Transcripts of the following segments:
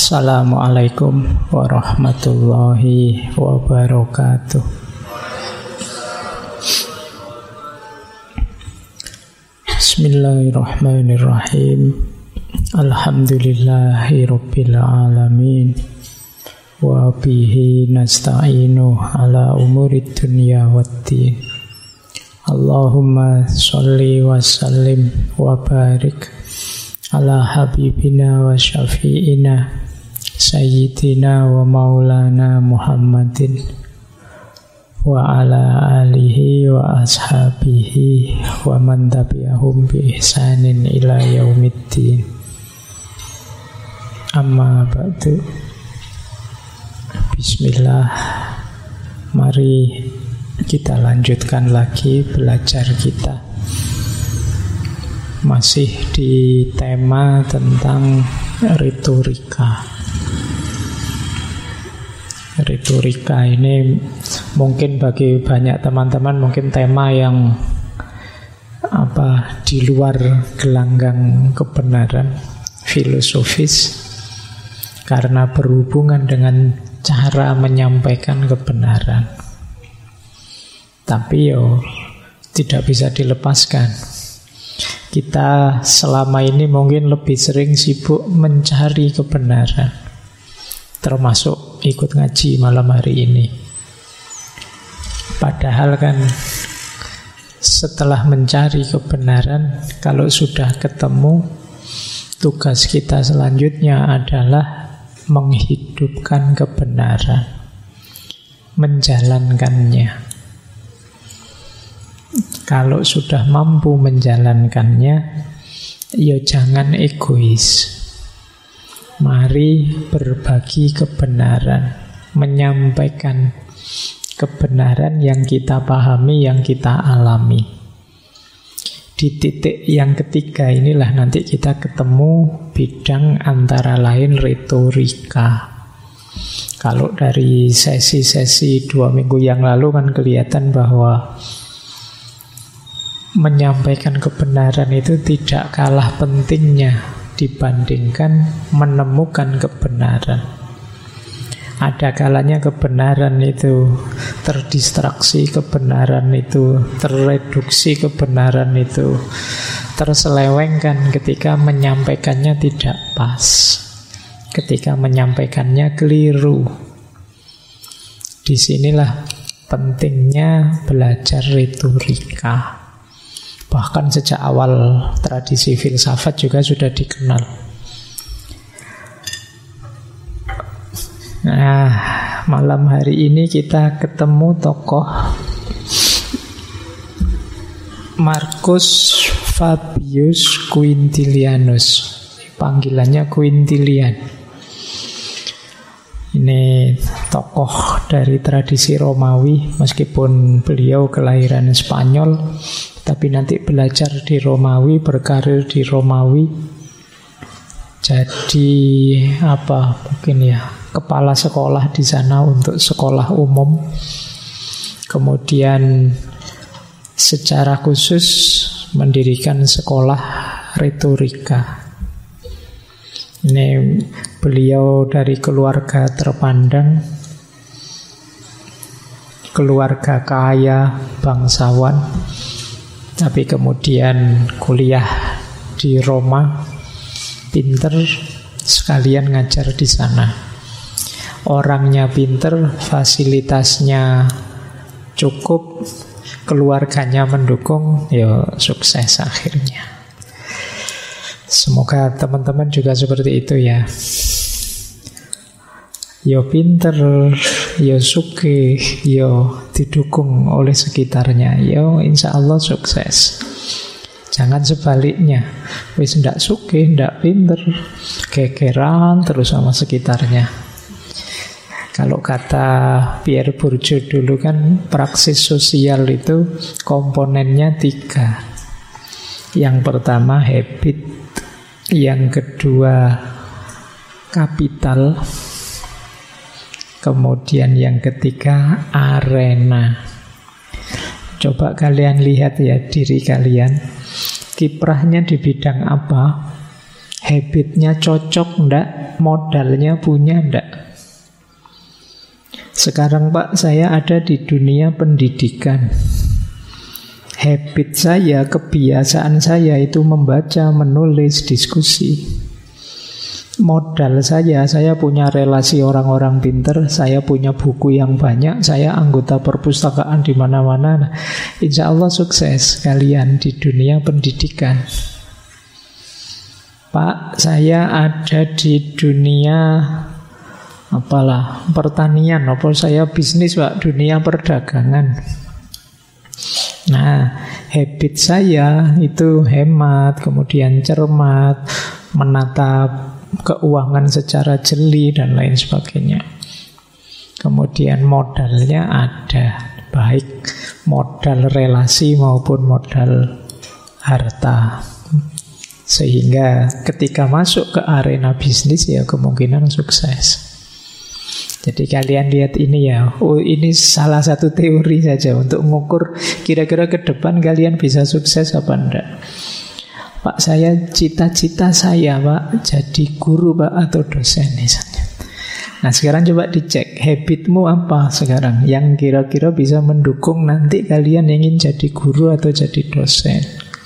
Assalamualaikum warahmatullahi wabarakatuh. Bismillahirrahmanirrahim. Alhamdulillahi rabbil alamin. Wa bihi nasta'inu ala umurid dunya waddin. Allahumma sholli wa sallim wa barik ala habibina wa syafi'ina sayyidina wa maulana Muhammadin wa ala alihi wa ashabihi wa man tabi'ahum bi ihsanin ila yaumiddin. Amma ba'du. Bismillah. Mari kita lanjutkan lagi belajar kita. Masih di tema tentang retorika. Retorika ini mungkin bagi banyak teman-teman mungkin tema yang di luar gelanggang kebenaran, filosofis, karena berhubungan dengan cara menyampaikan kebenaran. Tapi tidak bisa dilepaskan. Kita selama ini mungkin lebih sering sibuk mencari kebenaran, termasuk ikut ngaji malam hari ini. Padahal kan setelah mencari kebenaran, kalau sudah ketemu, tugas kita selanjutnya adalah menghidupkan kebenaran, menjalankannya. Kalau sudah mampu menjalankannya, ya jangan egois. Mari berbagi kebenaran, menyampaikan kebenaran yang kita pahami, yang kita alami. Di titik yang ketiga inilah nanti kita ketemu bidang antara lain retorika. Kalau dari sesi-sesi 2 minggu yang lalu kan kelihatan bahwa menyampaikan kebenaran itu tidak kalah pentingnya dibandingkan menemukan kebenaran. Ada kalanya kebenaran itu terdistraksi, kebenaran itu terreduksi, kebenaran itu terselewengkan ketika menyampaikannya tidak pas, ketika menyampaikannya keliru. Disinilah pentingnya belajar retorika. Bahkan sejak awal tradisi filsafat juga sudah dikenal. Nah, malam hari ini kita ketemu tokoh Marcus Fabius Quintilianus. Panggilannya Quintilian. Ini tokoh dari tradisi Romawi, meskipun beliau kelahiran Spanyol, tapi nanti belajar di Romawi, berkarir di Romawi. Jadi kepala sekolah di sana untuk sekolah umum. Kemudian secara khusus mendirikan sekolah retorika. Ini beliau dari keluarga terpandang, keluarga kaya, bangsawan, tapi kemudian kuliah di Roma, pinter, sekalian ngajar di sana. Orangnya pinter, fasilitasnya cukup, keluarganya mendukung, sukses akhirnya. Semoga teman-teman juga seperti itu ya. Pinter, sugih, didukung oleh sekitarnya, insya Allah sukses. Jangan sebaliknya, wis ndak sugih, ndak pinter, gegeran terus sama sekitarnya. Kalau kata Pierre Bourdieu dulu kan, praksis sosial itu komponennya 3. Yang pertama habit, yang kedua kapital, kemudian yang ketiga arena. Coba kalian lihat ya diri kalian, kiprahnya di bidang apa, habitnya cocok enggak modalnya punya ndak. Sekarang Pak, saya ada di dunia pendidikan. Habit saya, kebiasaan saya itu membaca, menulis, diskusi. Modal saya punya relasi orang-orang pinter, saya punya buku yang banyak, saya anggota perpustakaan di mana-mana. Insya Allah sukses kalian di dunia pendidikan. Pak, saya ada di dunia pertanian, saya bisnis Pak, dunia perdagangan. Nah, habit saya itu hemat, kemudian cermat, menata keuangan secara jeli dan lain sebagainya. Kemudian modalnya ada, baik modal relasi maupun modal harta. Sehingga ketika masuk ke arena bisnis ya kemungkinan sukses. Jadi kalian lihat ini ya, ini salah satu teori saja untuk mengukur kira-kira ke depan kalian bisa sukses apa enggak. Pak, saya cita-cita saya Pak jadi guru Pak atau dosen misalnya. Nah sekarang coba dicek habitmu apa sekarang yang kira-kira bisa mendukung nanti kalian ingin jadi guru atau jadi dosen.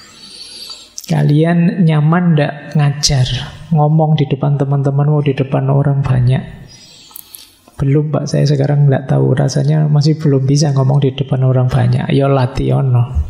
Kalian nyaman ndak ngajar, ngomong di depan teman-temanmu, di depan orang banyak? Belum Pak, saya sekarang nggak tahu, rasanya masih belum bisa ngomong di depan orang banyak. Ya latihan.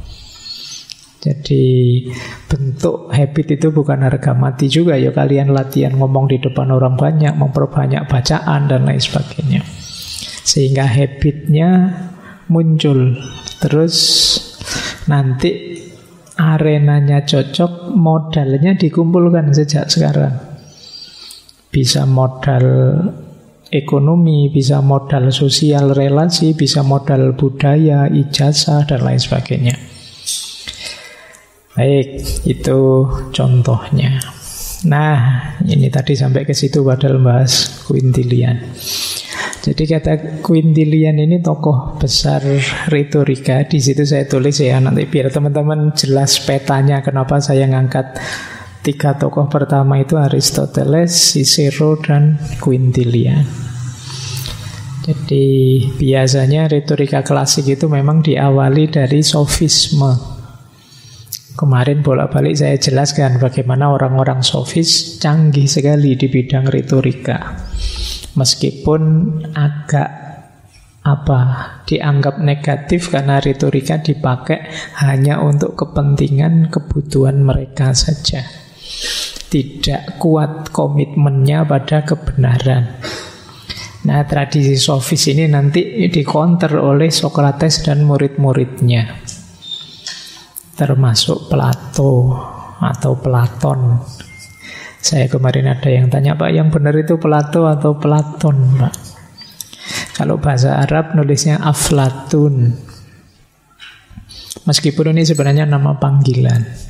Jadi bentuk habit itu bukan harga mati juga ya, kalian latihan ngomong di depan orang banyak, memperbanyak bacaan dan lain sebagainya. Sehingga habitnya muncul. Terus nanti arenanya cocok, modalnya dikumpulkan sejak sekarang. Bisa modal ekonomi, bisa modal sosial relasi, bisa modal budaya, ijazah dan lain sebagainya. Baik, itu contohnya. Nah, ini tadi sampai ke situ padahal bahas Quintilian. Jadi kata Quintilian ini tokoh besar retorika. Di situ saya tulis ya, nanti biar teman-teman jelas petanya kenapa saya ngangkat 3 tokoh pertama itu Aristoteles, Cicero, dan Quintilian. Jadi biasanya retorika klasik itu memang diawali dari sofisme. Kemarin bolak-balik saya jelaskan bagaimana orang-orang sofis canggih sekali di bidang retorika. Meskipun agak dianggap negatif karena retorika dipakai hanya untuk kepentingan kebutuhan mereka saja. Tidak kuat komitmennya pada kebenaran. Nah, tradisi sofis ini nanti dikonter oleh Sokrates dan murid-muridnya, termasuk Plato atau Platon. Saya kemarin ada yang tanya, Pak, yang benar itu Plato atau Platon, Pak? Kalau bahasa Arab nulisnya Aflatun. Meskipun ini sebenarnya nama panggilan.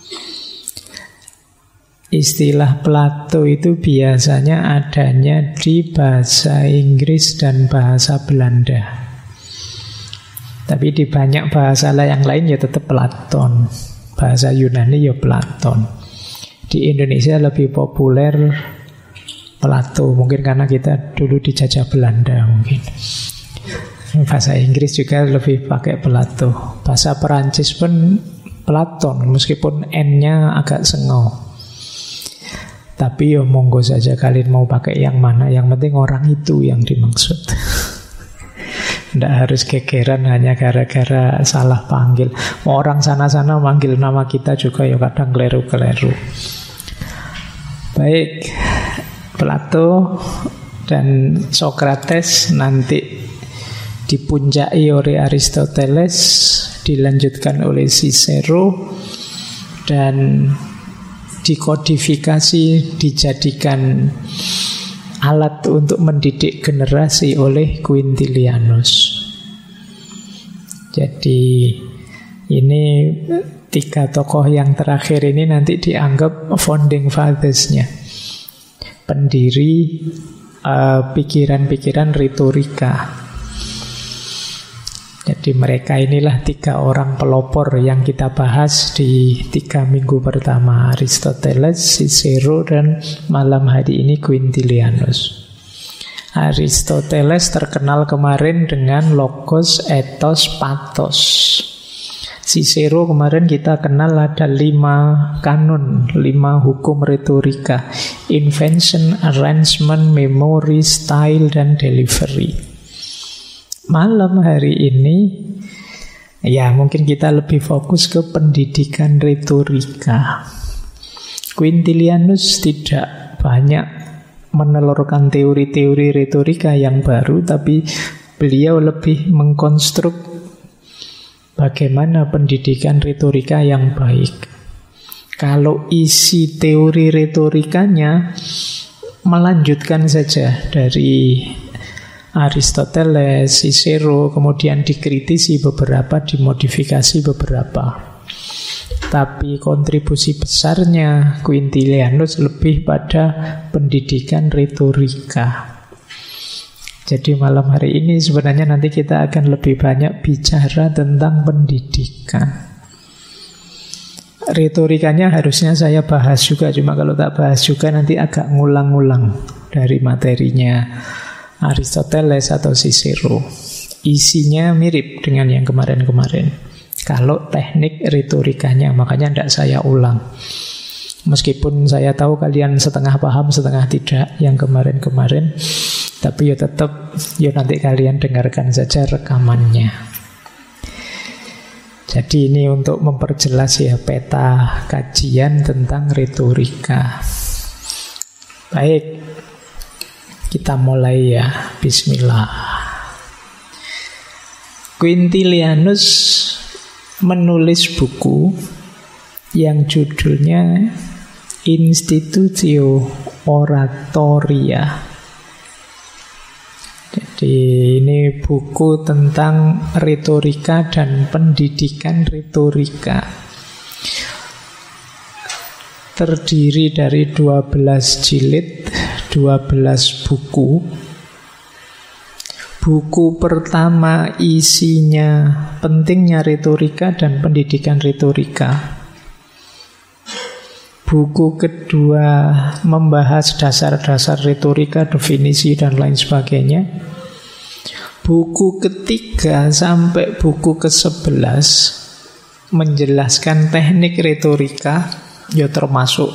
Istilah Plato itu biasanya adanya di bahasa Inggris dan bahasa Belanda. Tapi di banyak bahasa yang lain ya tetap Platon. Bahasa Yunani ya Platon. Di Indonesia lebih populer Plato, mungkin karena kita dulu dijajah Belanda mungkin. Bahasa Inggris juga lebih pakai Plato. Bahasa Perancis pun Platon, meskipun N-nya agak sengau. Tapi ya monggo saja kalian mau pakai yang mana, yang penting orang itu yang dimaksud. Tidak harus gegeran hanya gara-gara salah panggil. Orang sana-sana manggil nama kita juga ya kadang keliru-keliru. Baik, Plato dan Sokrates nanti dipuncai oleh Aristoteles, dilanjutkan oleh Cicero, dan dikodifikasi, dijadikan alat untuk mendidik generasi oleh Quintilianus. Jadi ini 3 tokoh yang terakhir ini nanti dianggap founding fathers-nya, pendiri pikiran-pikiran retorika. Jadi Jadi mereka inilah 3 orang pelopor yang kita bahas di 3 minggu pertama. Aristoteles, Cicero, dan malam hari ini Quintilianus. Aristoteles terkenal kemarin dengan logos, ethos, pathos. Cicero kemarin kita kenal ada 5 kanun, 5 hukum retorika. Invention, arrangement, memory, style, dan delivery. Malam hari ini, ya mungkin kita lebih fokus ke pendidikan retorika. Quintilianus tidak banyak menelurkan teori-teori retorika yang baru, tapi beliau lebih mengkonstruk bagaimana pendidikan retorika yang baik. Kalau isi teori retorikanya melanjutkan saja dari Aristoteles, Cicero, kemudian dikritisi beberapa, dimodifikasi beberapa. Tapi kontribusi besarnya Quintilianus lebih pada pendidikan retorika. Jadi malam hari ini sebenarnya nanti kita akan lebih banyak bicara tentang pendidikan. Retorikanya harusnya saya bahas juga, cuma kalau tak bahas juga nanti agak ngulang-ngulang dari materinya Aristoteles atau Cicero. Isinya mirip dengan yang kemarin-kemarin. Kalau teknik retorikanya, makanya tidak saya ulang. Meskipun saya tahu kalian setengah paham, setengah tidak yang kemarin-kemarin, tapi ya tetap, ya nanti kalian dengarkan saja rekamannya. Jadi ini untuk memperjelas ya peta kajian tentang retorika. Baik, kita mulai ya, bismillah. Quintilianus menulis buku yang judulnya Institutio Oratoria. Jadi ini buku tentang retorika dan pendidikan retorika. Terdiri dari 12 jilid, 12 buku. Buku pertama isinya pentingnya retorika dan pendidikan retorika. Buku kedua membahas dasar-dasar retorika, definisi dan lain sebagainya. Buku ketiga sampai buku ke-11 menjelaskan teknik retorika, ya termasuk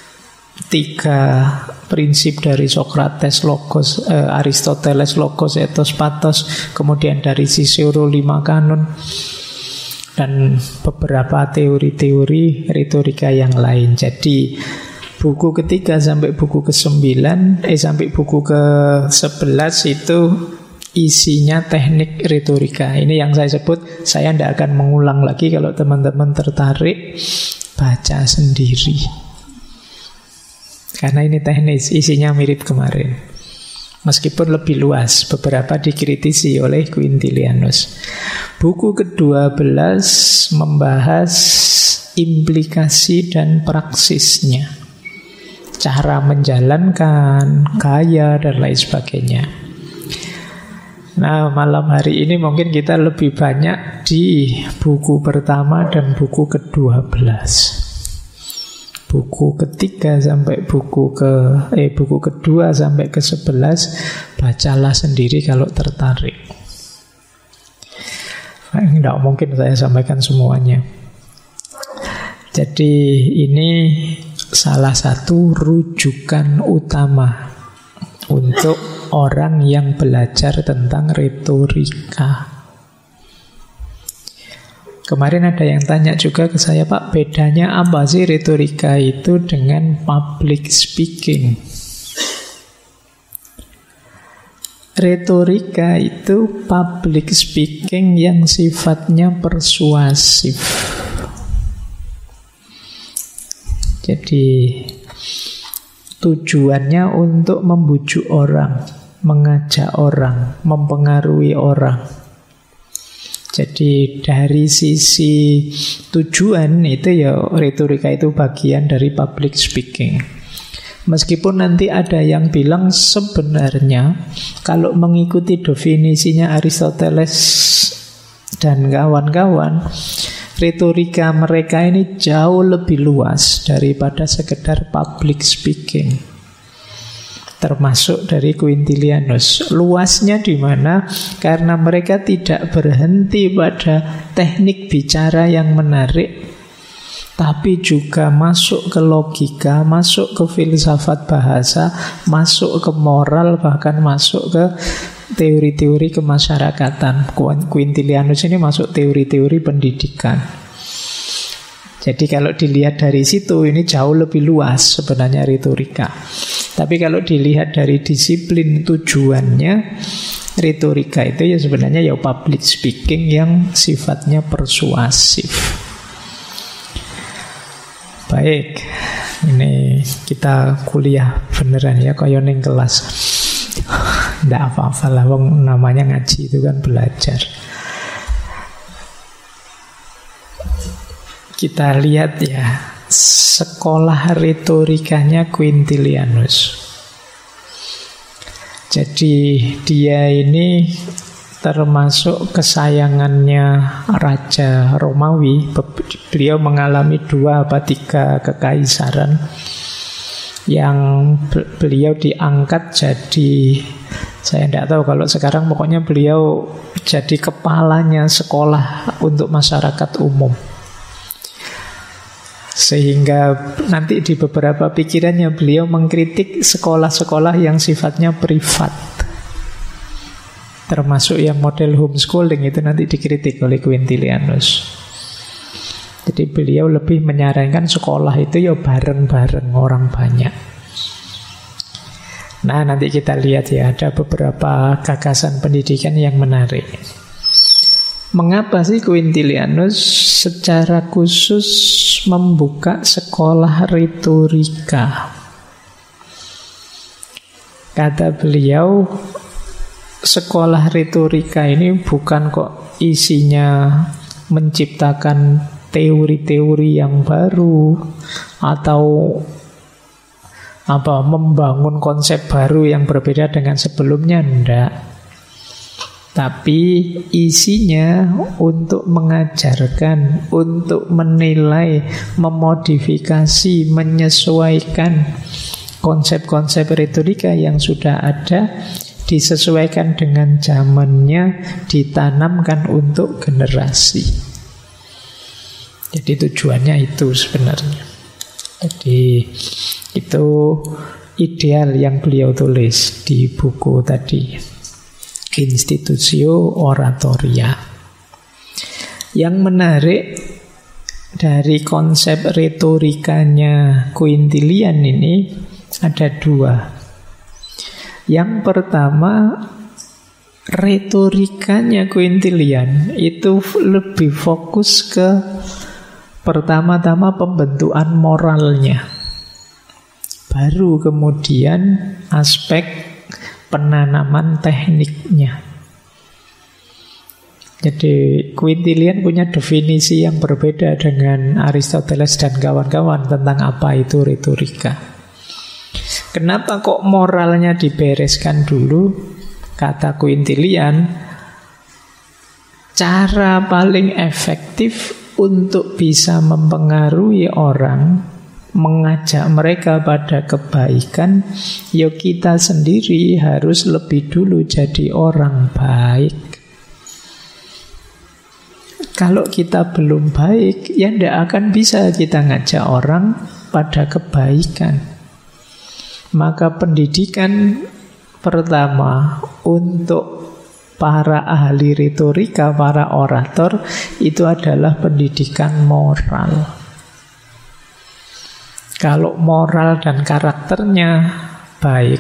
3 prinsip dari Socrates, logos, Aristoteles, logos, ethos, pathos, kemudian dari Cicero 5 kanun, dan beberapa teori-teori retorika yang lain. Jadi buku ketiga sampai buku ke-9 sampai buku ke-11 itu isinya teknik retorika. Ini yang saya sebut, saya tidak akan mengulang lagi. Kalau teman-teman tertarik, baca sendiri. Karena ini teknis, isinya mirip kemarin. Meskipun lebih luas, beberapa dikritisi oleh Quintilianus. Buku ke-12 membahas implikasi dan praksisnya, cara menjalankan, gaya, dan lain sebagainya. Nah, malam hari ini mungkin kita lebih banyak di buku pertama dan buku ke-12. Buku ketiga sampai buku kedua sampai ke-11 bacalah sendiri kalau tertarik. Tidak mungkin saya sampaikan semuanya. Jadi ini salah satu rujukan utama untuk orang yang belajar tentang retorika. Kemarin ada yang tanya juga ke saya, Pak, bedanya apa sih retorika itu dengan public speaking? Retorika itu public speaking yang sifatnya persuasif. Jadi tujuannya untuk membujuk orang, mengajak orang, mempengaruhi orang. Jadi dari sisi tujuan itu ya retorika itu bagian dari public speaking. Meskipun nanti ada yang bilang sebenarnya kalau mengikuti definisinya Aristoteles dan kawan-kawan, retorika mereka ini jauh lebih luas daripada sekedar public speaking. Termasuk dari Quintilianus. Luasnya di mana? Karena mereka tidak berhenti pada teknik bicara yang menarik, tapi juga masuk ke logika, masuk ke filsafat bahasa, masuk ke moral, bahkan masuk ke teori-teori kemasyarakatan. Quintilianus ini masuk teori-teori pendidikan. Jadi kalau dilihat dari situ, ini jauh lebih luas sebenarnya retorika. Tapi kalau dilihat dari disiplin tujuannya, retorika itu ya sebenarnya ya public speaking yang sifatnya persuasif. Baik, ini kita kuliah beneran ya, kaya ning kelas. Nggak apa-apa lah, namanya ngaji itu kan belajar. Kita lihat ya, sekolah retorikanya Quintilianus. Jadi dia ini termasuk kesayangannya Raja Romawi. Beliau mengalami 2 atau 3 kekaisaran yang beliau diangkat jadi, saya tidak tahu kalau sekarang, pokoknya beliau jadi kepalanya sekolah untuk masyarakat umum. Sehingga nanti di beberapa pikirannya beliau mengkritik sekolah-sekolah yang sifatnya privat, termasuk yang model homeschooling itu nanti dikritik oleh Quintilianus. Jadi beliau lebih menyarankan sekolah itu ya bareng-bareng orang banyak. Nah, nanti kita lihat ya, ada beberapa gagasan pendidikan yang menarik. Mengapa sih Quintilianus secara khusus membuka sekolah retorika? Kata beliau, sekolah retorika ini bukan kok isinya menciptakan teori-teori yang baru atau membangun konsep baru yang berbeda dengan sebelumnya, enggak. Tapi isinya untuk mengajarkan, untuk menilai, memodifikasi, menyesuaikan konsep-konsep retorika yang sudah ada, disesuaikan dengan zamannya, ditanamkan untuk generasi. Jadi tujuannya itu sebenarnya. Jadi itu ideal yang beliau tulis di buku tadi, Institutio Oratoria. Yang menarik dari konsep retorikanya Quintilian ini ada 2. Yang pertama, retorikanya Quintilian itu lebih fokus ke pertama-tama pembentukan moralnya, baru kemudian aspek penanaman tekniknya. Jadi Quintilian punya definisi yang berbeda dengan Aristoteles dan kawan-kawan tentang apa itu retorika. Kenapa kok moralnya dibereskan dulu? Kata Quintilian, cara paling efektif untuk bisa mempengaruhi orang, mengajak mereka pada kebaikan, ya kita sendiri harus lebih dulu jadi orang baik. Kalau kita belum baik, ya tidak akan bisa kita ngajak orang pada kebaikan. Maka pendidikan pertama untuk para ahli retorika, para orator, itu adalah pendidikan moral. Kalau moral dan karakternya baik,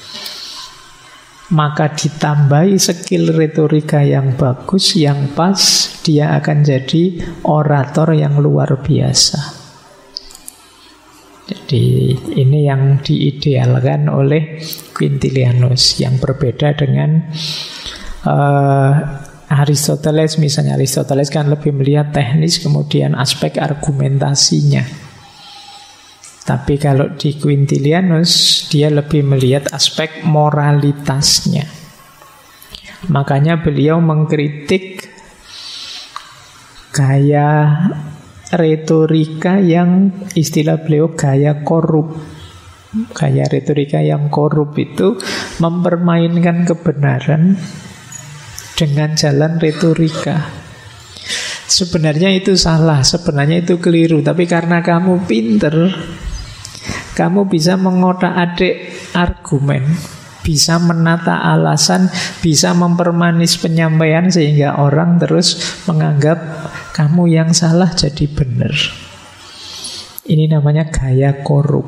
maka ditambahi skill retorika yang bagus, yang pas, dia akan jadi orator yang luar biasa. Jadi ini yang diidealkan oleh Quintilianus, yang berbeda dengan Aristoteles. Misalnya Aristoteles kan lebih melihat teknis, kemudian aspek argumentasinya. Tapi kalau di Quintilianus, dia lebih melihat aspek moralitasnya. Makanya beliau mengkritik gaya retorika yang istilah beliau gaya korup. Gaya retorika yang korup itu mempermainkan kebenaran dengan jalan retorika. Sebenarnya itu salah, sebenarnya itu keliru, tapi karena kamu pinter, kamu bisa mengotak-atik argumen, bisa menata alasan, bisa mempermanis penyampaian sehingga orang terus menganggap kamu yang salah jadi benar. Ini namanya gaya korup.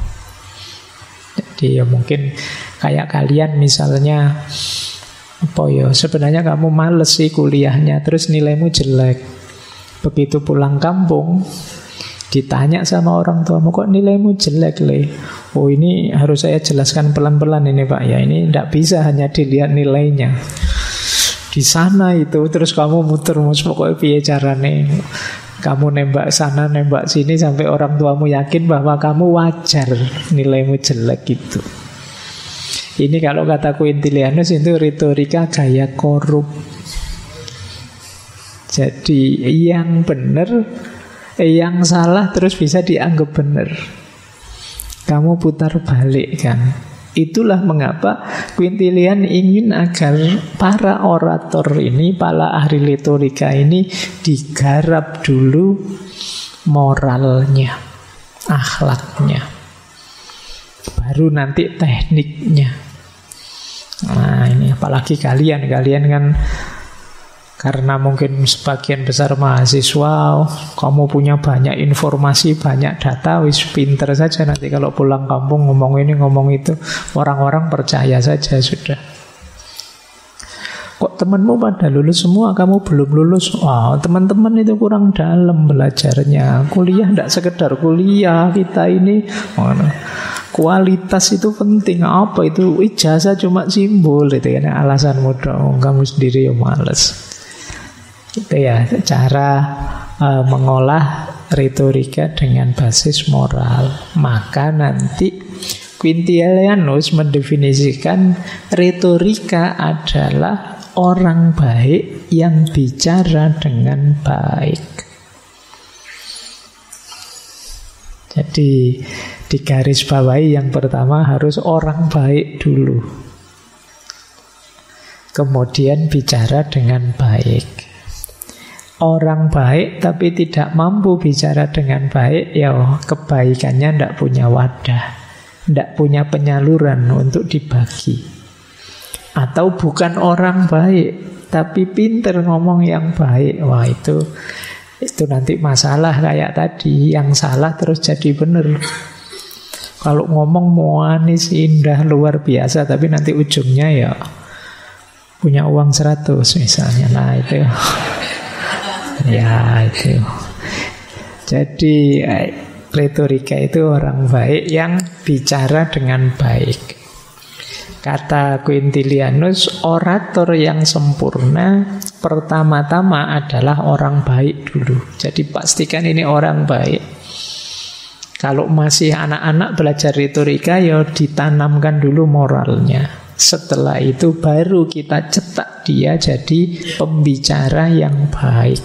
Jadi ya mungkin kayak kalian misalnya, apa ya, sebenarnya kamu males sih kuliahnya, terus nilaimu jelek. Begitu pulang kampung, ditanya sama orang tuamu, kok nilaimu jelek, Le? Oh, ini harus saya jelaskan pelan-pelan ini, Pak. Ya, ini tidak bisa hanya dilihat nilainya. Di sana itu, terus kamu muter-muter, pokoknya piye carane. Kamu nembak sana, nembak sini, sampai orang tuamu yakin bahwa kamu wajar nilaimu jelek gitu. Ini kalau kata Quintilianus itu retorika gaya korup. Jadi yang benar, yang salah terus bisa dianggap benar. Kamu putar balik kan. Itulah mengapa Quintilian ingin agar para orator ini, para ahli retorika ini digarap dulu moralnya, akhlaknya, baru nanti tekniknya. Nah ini apalagi kalian kan karena mungkin sebagian besar mahasiswa, kamu punya banyak informasi, banyak data, wis pinter saja nanti kalau pulang kampung ngomong ini ngomong itu, orang-orang percaya saja sudah. Kok temanmu pada lulus semua, kamu belum lulus? Wah, teman-teman itu kurang dalam belajarnya. Kuliah tidak sekedar kuliah, kita ini kualitas itu penting. Apa itu? Ijazah cuma simbol itu kan, alasanmu dong. Kamu sendiri yang males. Itu ya cara mengolah retorika dengan basis moral. Maka nanti Quintilianus mendefinisikan retorika adalah orang baik yang bicara dengan baik. Jadi di garis bawahi yang pertama harus orang baik dulu, kemudian bicara dengan baik. Orang baik tapi tidak mampu bicara dengan baik, ya kebaikannya tidak punya wadah, tidak punya penyaluran untuk dibagi. Atau bukan orang baik tapi pinter ngomong yang baik, wah itu nanti masalah kayak tadi, yang salah terus jadi benar. Kalau ngomong manis, indah, luar biasa, tapi nanti ujungnya ya punya uang 100 misalnya, nah itu ya itu. Jadi retorika itu orang baik yang bicara dengan baik. Kata Quintilianus, orator yang sempurna pertama-tama adalah orang baik dulu. Jadi pastikan ini orang baik. Kalau masih anak-anak belajar retorika, ya ditanamkan dulu moralnya. Setelah itu baru kita cetak dia jadi pembicara yang baik.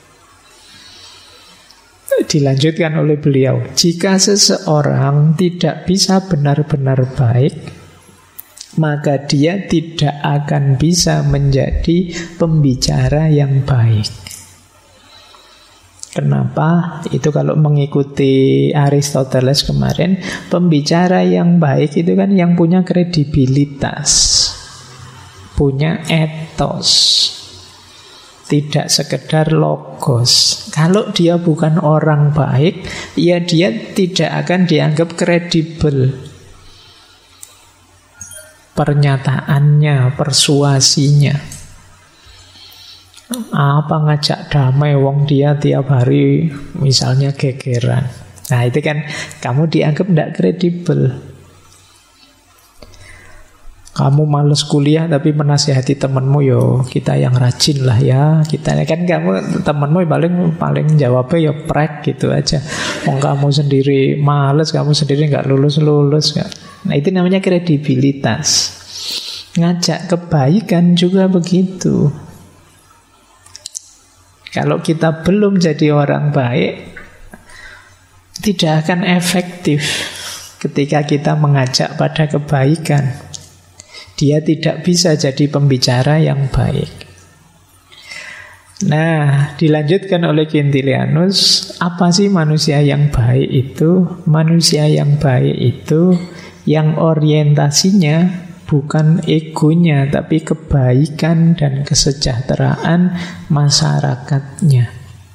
Dilanjutkan oleh beliau, jika seseorang tidak bisa benar-benar baik, maka dia tidak akan bisa menjadi pembicara yang baik. Kenapa? Itu kalau mengikuti Aristoteles kemarin, pembicara yang baik itu kan yang punya kredibilitas, punya etos, tidak sekedar logos. Kalau dia bukan orang baik, ya dia tidak akan dianggap kredibel. Pernyataannya, persuasinya. Apa ngajak damai wong dia tiap hari misalnya gegeran. Nah itu kan kamu dianggap tidak kredibel. Kamu males kuliah tapi menasihati temanmu, yo kita yang rajin lah ya. Kita kan kamu temanmu paling jawabnya ya prek gitu aja. Wong kamu sendiri males, kamu sendiri nggak lulus kan. Nah itu namanya kredibilitas. Ngajak kebaikan juga begitu. Kalau kita belum jadi orang baik, tidak akan efektif ketika kita mengajak pada kebaikan. Dia tidak bisa jadi pembicara yang baik. Nah, dilanjutkan oleh Quintilianus, apa sih manusia yang baik itu? Manusia yang baik itu yang orientasinya bukan egonya, tapi kebaikan dan kesejahteraan masyarakatnya.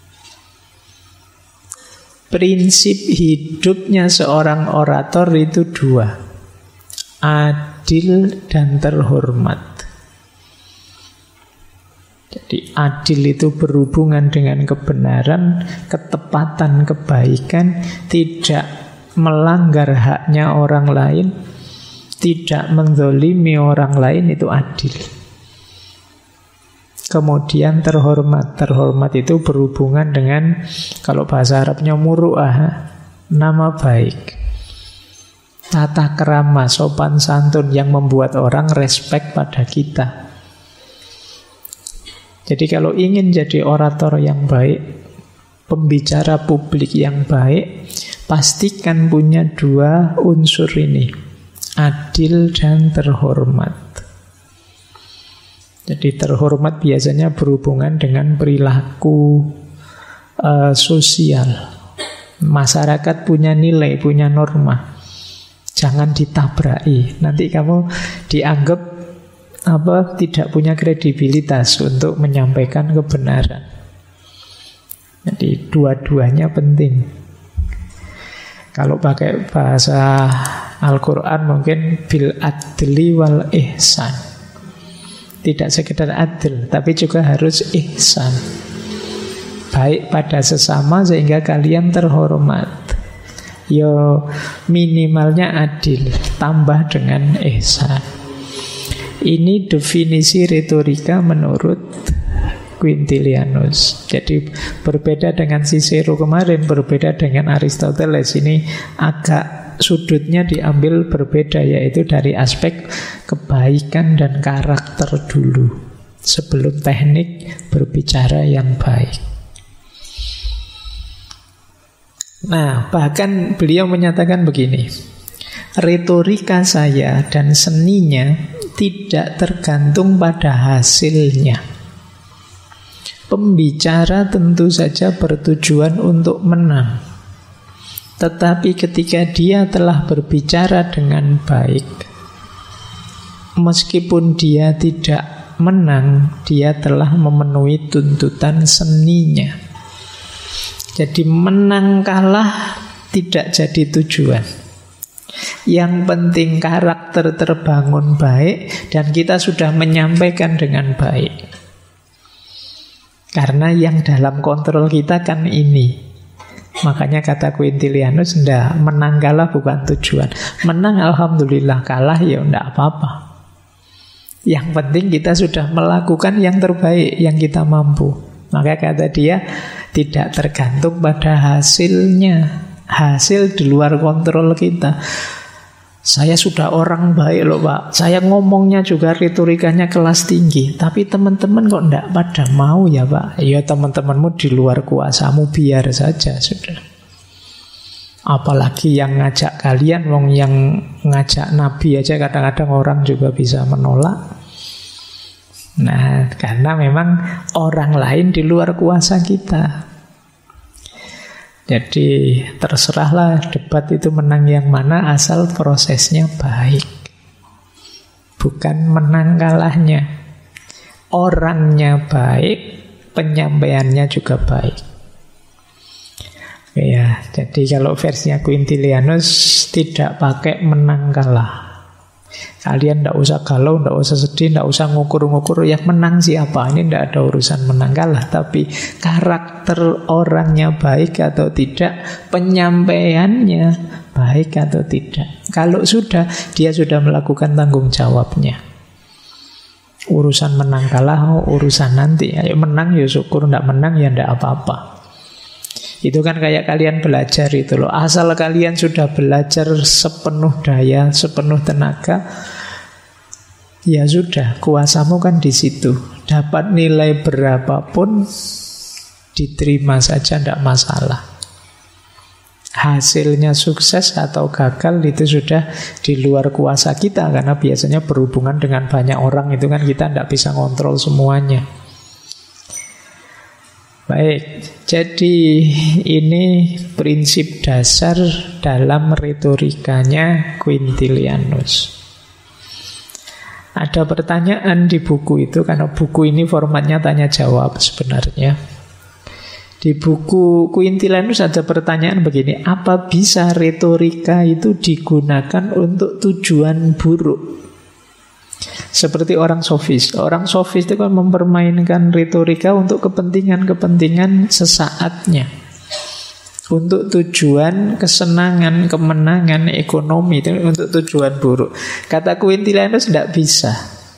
Prinsip hidupnya seorang orator itu dua: adil dan terhormat. Jadi adil itu berhubungan dengan kebenaran, ketepatan, kebaikan, tidak melanggar haknya orang lain, tidak menzolimi orang lain, itu adil. Kemudian terhormat. Terhormat itu berhubungan dengan, kalau bahasa Arabnya muru'ah, nama baik, tata krama, sopan santun yang membuat orang respect pada kita. Jadi kalau ingin jadi orator yang baik, pembicara publik yang baik, pastikan punya dua unsur ini: adil dan terhormat. Jadi terhormat biasanya berhubungan dengan perilaku sosial. Masyarakat punya nilai, punya norma. Jangan ditabraki. Nanti kamu dianggap tidak punya kredibilitas untuk menyampaikan kebenaran. Jadi dua-duanya penting. Kalau pakai bahasa Al-Quran mungkin bil adli wal ihsan. Tidak sekedar adil, tapi juga harus ihsan. Baik pada sesama sehingga kalian terhormat. Yo minimalnya adil, tambah dengan ihsan. Ini definisi retorika menurut Quintilianus. Jadi berbeda dengan Cicero kemarin, berbeda dengan Aristoteles. Ini agak sudutnya diambil berbeda, yaitu dari aspek kebaikan dan karakter dulu, sebelum teknik berbicara yang baik. Nah, bahkan beliau menyatakan begini: retorika saya dan seninya tidak tergantung pada hasilnya. Pembicara tentu saja bertujuan untuk menang. Tetapi ketika dia telah berbicara dengan baik, meskipun dia tidak menang, dia telah memenuhi tuntutan seninya. Jadi menang kalah tidak jadi tujuan. Yang penting karakter terbangun baik dan kita sudah menyampaikan dengan baik. Karena yang dalam kontrol kita kan ini. Makanya kata Quintilianus, enggak, menang kalah bukan tujuan. Menang alhamdulillah, kalah ya enggak apa-apa. Yang penting kita sudah melakukan yang terbaik yang kita mampu. Maka kata dia, tidak tergantung pada hasilnya. Hasil di luar kontrol kita. Saya sudah orang baik loh Pak, saya ngomongnya juga retorikanya kelas tinggi, tapi teman-teman kok enggak pada mau ya Pak. Ya teman-temanmu di luar kuasamu, biar saja sudah. Apalagi yang ngajak kalian, wong yang ngajak Nabi aja kadang-kadang orang juga bisa menolak. Nah, karena memang orang lain di luar kuasa kita. Jadi terserahlah debat itu menang yang mana, asal prosesnya baik. Bukan menang kalahnya. Orangnya baik, penyampaiannya juga baik. Ya, jadi kalau versinya Quintilianus tidak pakai menang kalah. Kalian tidak usah galau, tidak usah sedih, tidak usah ngukur-ngukur yang menang siapa. Ini tidak ada urusan menang kalah, tapi karakter orangnya baik atau tidak, penyampaiannya baik atau tidak. Kalau sudah, dia sudah melakukan tanggung jawabnya. Urusan menang kalah, urusan nanti. Ayo menang ya syukur, tidak menang ya tidak apa-apa. Itu kan kayak kalian belajar itu loh. Asal kalian sudah belajar sepenuh daya, sepenuh tenaga, ya sudah, kuasamu kan di situ. Dapat nilai berapapun, diterima saja, tidak masalah. Hasilnya sukses atau gagal itu sudah di luar kuasa kita, karena biasanya berhubungan dengan banyak orang itu kan kita tidak bisa kontrol semuanya. Baik, jadi ini prinsip dasar dalam retorikanya Quintilianus. Ada pertanyaan di buku itu, karena buku ini formatnya tanya jawab sebenarnya. Di buku Quintilianus ada pertanyaan begini, apa bisa retorika itu digunakan untuk tujuan buruk? Seperti orang sofis. Orang sofis itu kan mempermainkan retorika untuk kepentingan-kepentingan sesaatnya, untuk tujuan kesenangan, kemenangan, ekonomi, itu untuk tujuan buruk. Kata Quintilianus tidak bisa.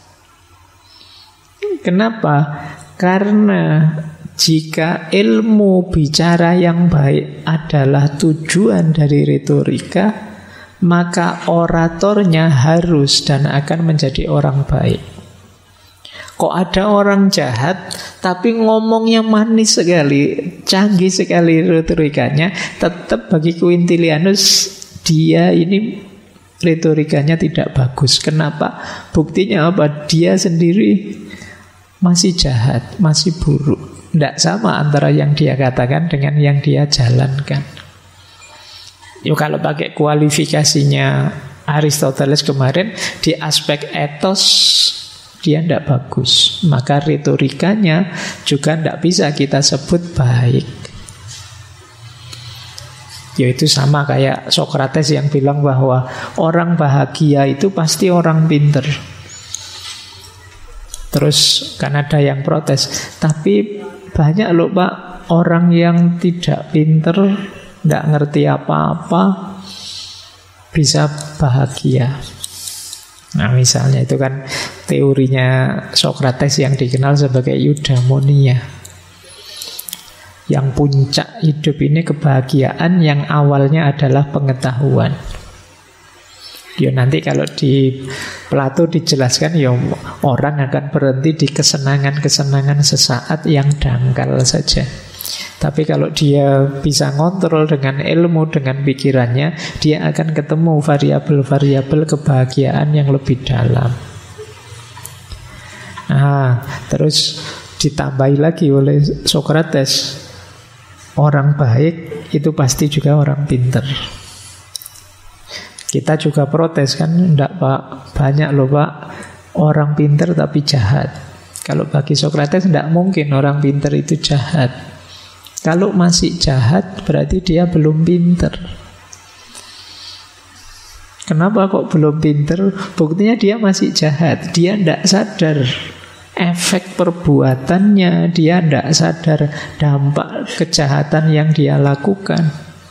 Kenapa? Karena jika ilmu bicara yang baik adalah tujuan dari retorika, maka oratornya harus dan akan menjadi orang baik. Kok ada orang jahat tapi ngomongnya manis sekali, canggih sekali retorikanya, tetap bagi Quintilianus dia ini retorikanya tidak bagus. Kenapa? Buktinya apa? Dia sendiri masih jahat, masih buruk. Tidak sama antara yang dia katakan dengan yang dia jalankan. Yuk, kalau pakai kualifikasinya Aristoteles kemarin, di aspek etos dia tidak bagus. Maka retorikanya juga tidak bisa kita sebut baik. Yaitu sama kayak Sokrates yang bilang bahwa orang bahagia itu pasti orang pinter. Terus kan ada yang protes, tapi banyak loh Pak orang yang tidak pinter, tidak ngerti apa-apa, bisa bahagia. Nah misalnya itu kan teorinya Sokrates yang dikenal sebagai eudaimonia. Yang puncak hidup ini kebahagiaan yang awalnya adalah pengetahuan. Ya nanti kalau di Plato dijelaskan ya orang akan berhenti di kesenangan-kesenangan sesaat yang dangkal saja. Tapi kalau dia bisa ngontrol dengan ilmu, dengan pikirannya, dia akan ketemu variabel-variabel kebahagiaan yang lebih dalam. Nah, terus ditambahi lagi oleh Sokrates, orang baik itu pasti juga orang pinter. Kita juga protes kan, enggak Pak, banyak loh Pak orang pinter tapi jahat. Kalau bagi Sokrates enggak mungkin orang pinter itu jahat. Kalau masih jahat berarti dia belum pinter. Kenapa kok belum pinter? Buktinya dia masih jahat. Dia tidak sadar efek perbuatannya. Dia tidak sadar dampak kejahatan yang dia lakukan.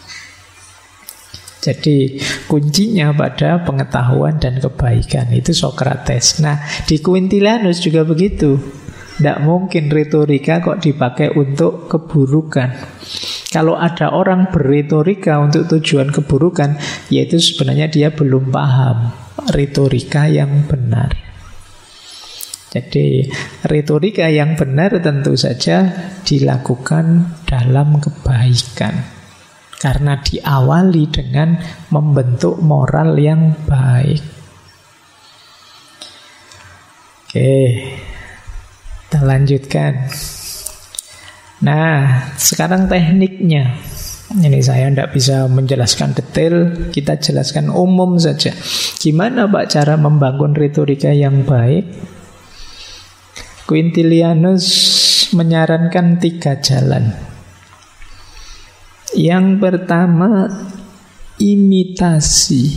Jadi kuncinya pada pengetahuan dan kebaikan. Itu Sokrates. Nah di Quintilianus juga begitu. Tidak mungkin retorika kok dipakai untuk keburukan. Kalau ada orang berretorika untuk tujuan keburukan, yaitu sebenarnya dia belum paham retorika yang benar. Jadi retorika yang benar tentu saja dilakukan dalam kebaikan, karena diawali dengan membentuk moral yang baik. Oke, kita lanjutkan. Nah, sekarang tekniknya. Ini saya tidak bisa menjelaskan detail, kita jelaskan umum saja. Gimana Pak cara membangun retorika yang baik? Quintilianus menyarankan 3 jalan. Yang pertama, imitasi.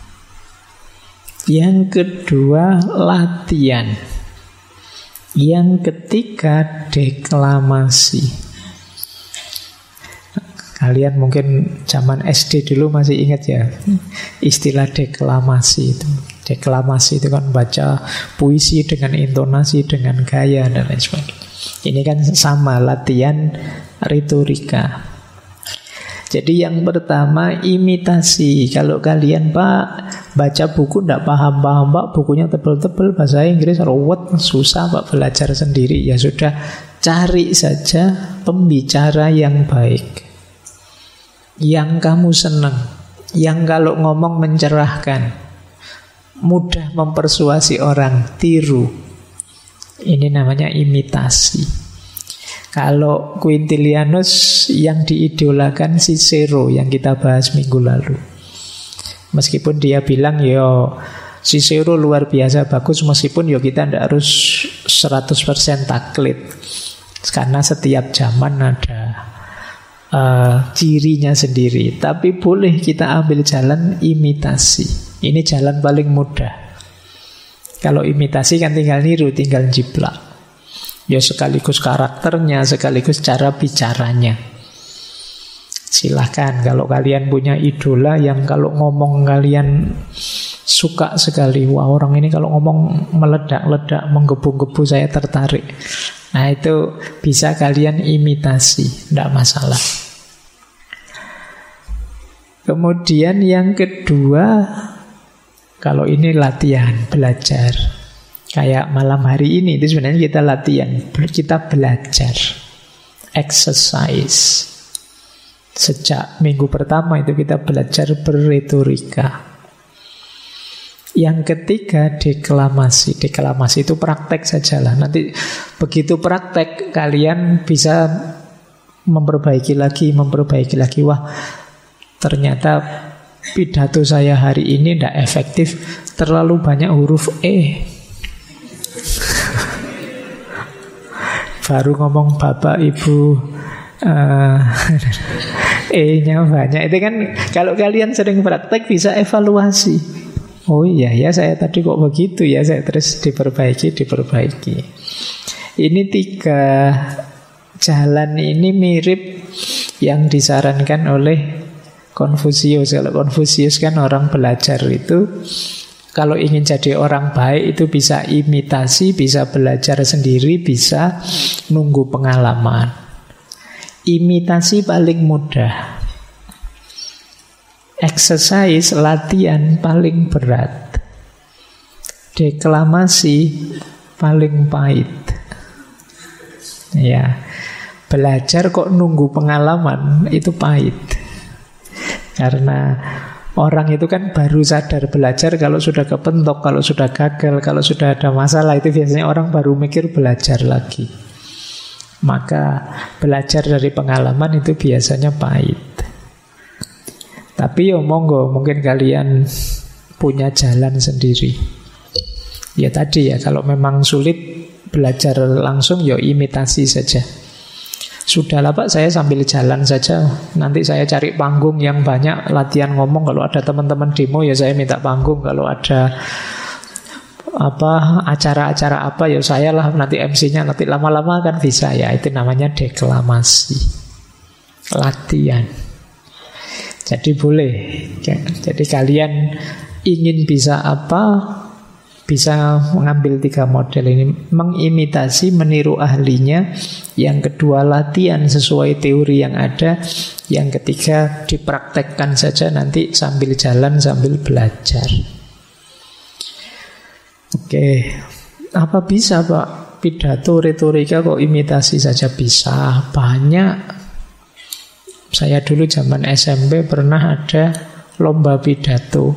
Yang kedua, latihan. Yang ketiga, deklamasi. Kalian mungkin zaman SD dulu masih ingat ya istilah deklamasi itu. Deklamasi itu kan baca puisi dengan intonasi, dengan gaya dan lain sebagainya. Ini kan sama latihan retorika. Jadi yang pertama imitasi. Kalau kalian Pak baca buku tidak paham-paham Pak, bukunya tebel-tebel bahasa Inggris ruwet, susah Pak belajar sendiri. Ya sudah, Cari saja pembicara yang baik, yang kamu senang, yang kalau ngomong mencerahkan, mudah mempersuasi orang, tiru. Ini namanya imitasi. Kalau Quintilianus yang diidolakan Cicero yang kita bahas minggu lalu. Meskipun dia bilang yo Cicero luar biasa bagus, meskipun yo kita tidak harus 100% taklid. Karena setiap zaman ada cirinya sendiri. Tapi boleh kita ambil jalan imitasi. Ini jalan paling mudah. Kalau imitasi kan tinggal niru, tinggal jiplak. Ya sekaligus karakternya, sekaligus cara bicaranya. Silahkan kalau kalian punya idola yang kalau ngomong kalian suka sekali. Wah, orang ini kalau ngomong meledak-ledak, menggebu-gebu, saya tertarik. Nah, itu bisa kalian imitasi, tidak masalah. Kemudian yang kedua, kalau ini latihan, belajar. Kayak malam hari ini, itu sebenarnya kita latihan, kita belajar. Exercise. Sejak minggu pertama itu kita belajar berretorika. Yang ketiga, deklamasi. Deklamasi itu praktek sajalah. Nanti begitu praktek, kalian bisa memperbaiki lagi. Wah, ternyata pidato saya hari ini tidak efektif, terlalu banyak huruf E. Baru ngomong bapak, ibu, E-nya banyak. Itu kan kalau kalian sering praktek bisa evaluasi. Oh iya ya, saya tadi kok begitu ya, saya terus diperbaiki. Ini 3 jalan ini mirip yang disarankan oleh Konfusius. Kalau Konfusius kan orang belajar itu, kalau ingin jadi orang baik itu bisa imitasi, bisa belajar sendiri, bisa nunggu pengalaman. Imitasi paling mudah. Exercise, latihan paling berat. Deklamasi paling pahit. Ya, belajar kok nunggu pengalaman itu pahit. Karena orang itu kan baru sadar belajar kalau sudah kepentok, kalau sudah gagal, kalau sudah ada masalah. Itu biasanya orang baru mikir belajar lagi. Maka belajar dari pengalaman itu biasanya pahit. Tapi ya monggo, mungkin kalian punya jalan sendiri. Ya tadi ya, kalau memang sulit belajar langsung, ya imitasi saja. Sudahlah Pak, saya sambil jalan saja. Nanti saya cari panggung yang banyak latihan ngomong. Kalau ada teman-teman demo, ya saya minta panggung. Kalau ada acara-acara apa, ya saya lah nanti MC-nya. Nanti lama-lama kan bisa ya. Itu namanya deklamasi, latihan. Jadi boleh. Jadi kalian ingin bisa apa, bisa mengambil 3 model ini. Mengimitasi, meniru ahlinya. Yang kedua, latihan sesuai teori yang ada. Yang ketiga, dipraktekkan saja nanti sambil jalan, sambil belajar. Oke, apa bisa Pak? Pidato, retorika kok imitasi saja bisa? Banyak. Saya dulu zaman SMP pernah ada lomba pidato.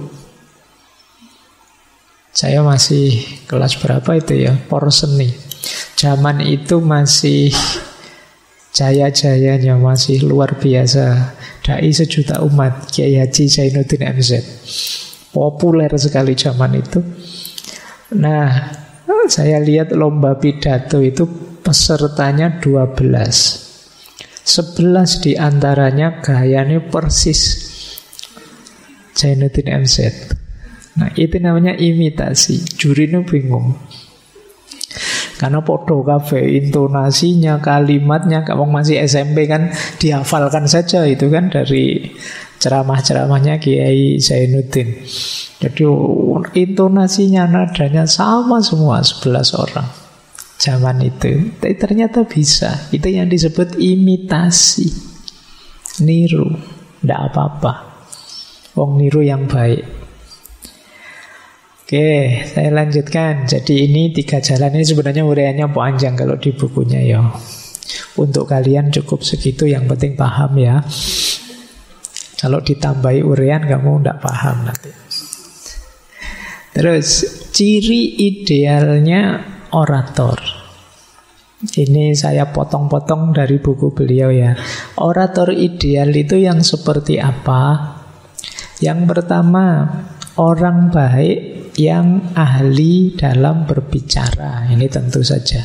Saya masih kelas berapa itu ya, Porseni. Zaman itu masih jaya-jayanya, masih luar biasa. Dai sejuta umat, Kiai Haji Zainuddin MZ. Populer sekali zaman itu. Nah, saya lihat lomba pidato itu pesertanya 12. 11 diantaranya gayanya persis Zainuddin MZ. Nah, itu namanya imitasi. Jurinya bingung. Karena podo kabeh intonasinya, kalimatnya, kamu masih SMP kan dihafalkan saja itu kan dari ceramah-ceramahnya Kiai Zainuddin. Jadi intonasinya, nadanya sama semua 11 orang. Zaman itu. Tapi ternyata bisa. Itu yang disebut imitasi. Niru. Tidak apa-apa. Wong niru yang baik. Oke, saya lanjutkan. Jadi ini 3 jalan. Ini sebenarnya uraiannya panjang kalau di bukunya ya. Untuk kalian cukup segitu, yang penting paham ya. Kalau ditambahi uraian kamu tidak paham nanti. Terus, ciri idealnya orator. Ini saya potong-potong dari buku beliau ya. Orator ideal itu yang seperti apa? Yang pertama, orang baik yang ahli dalam berbicara. Ini tentu saja.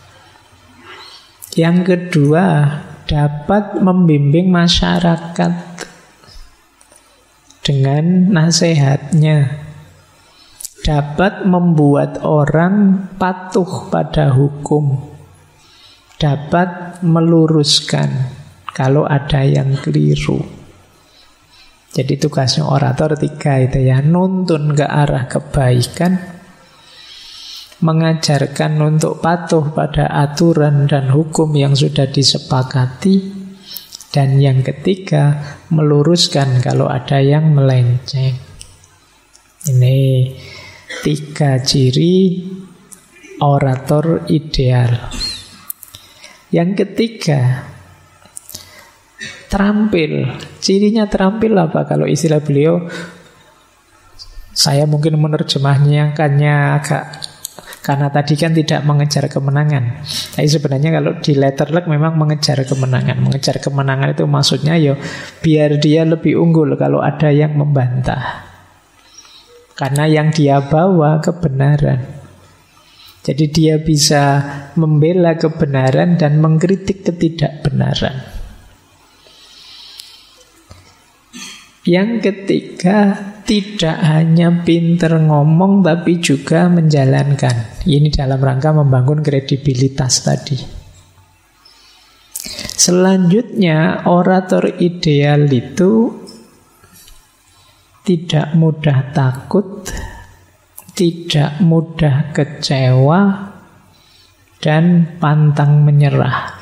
Yang kedua, dapat membimbing masyarakat dengan nasihatnya. Dapat membuat orang patuh pada hukum. Dapat meluruskan kalau ada yang keliru. Jadi tugasnya orator 3 itu ya. Nuntun ke arah kebaikan, mengajarkan untuk patuh pada aturan dan hukum yang sudah disepakati, dan yang ketiga, meluruskan kalau ada yang melenceng. Ini 3 ciri orator ideal. Yang ketiga, terampil. Cirinya terampil apa? Kalau istilah beliau, saya mungkin menerjemahkannya agak, karena tadi kan tidak mengejar kemenangan. Tapi sebenarnya kalau di letterluck memang mengejar kemenangan. Mengejar kemenangan itu maksudnya ya biar dia lebih unggul kalau ada yang membantah. Karena yang dia bawa kebenaran. Jadi dia bisa membela kebenaran dan mengkritik ketidakbenaran. Yang ketiga, tidak hanya pinter ngomong tapi juga menjalankan. Ini dalam rangka membangun kredibilitas tadi. Selanjutnya, orator ideal itu tidak mudah takut, tidak mudah kecewa, dan pantang menyerah.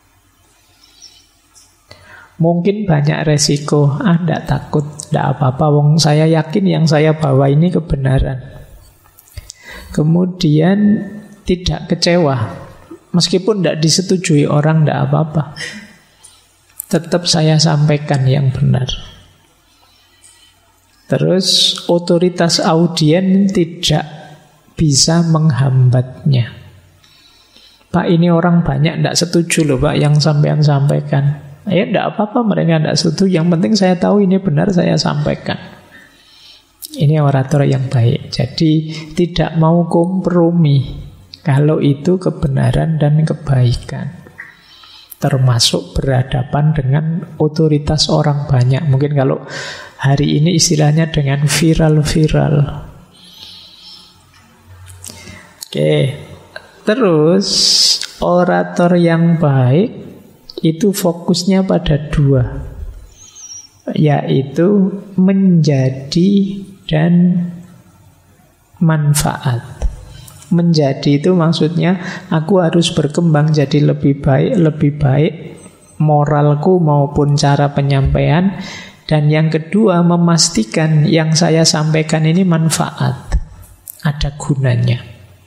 Mungkin banyak resiko, tidak takut, tidak apa-apa, wong saya yakin yang saya bawa ini kebenaran. Kemudian tidak kecewa, meskipun tidak disetujui orang, tidak apa-apa. Tetap saya sampaikan yang benar. Terus otoritas audien tidak bisa menghambatnya. Pak, ini orang banyak tidak setuju loh Pak yang sampean sampaikan. Ya tidak apa-apa, mereka tidak setuju. Yang penting saya tahu ini benar, saya sampaikan. Ini orator yang baik. Jadi tidak mau kompromi kalau itu kebenaran dan kebaikan. Termasuk berhadapan dengan otoritas orang banyak. Mungkin kalau hari ini istilahnya dengan viral-viral. Oke. Terus orator yang baik itu fokusnya pada 2, yaitu menjadi dan manfaat. Menjadi itu maksudnya aku harus berkembang jadi lebih baik moralku maupun cara penyampaian. Dan yang kedua, memastikan yang saya sampaikan ini manfaat, ada gunanya.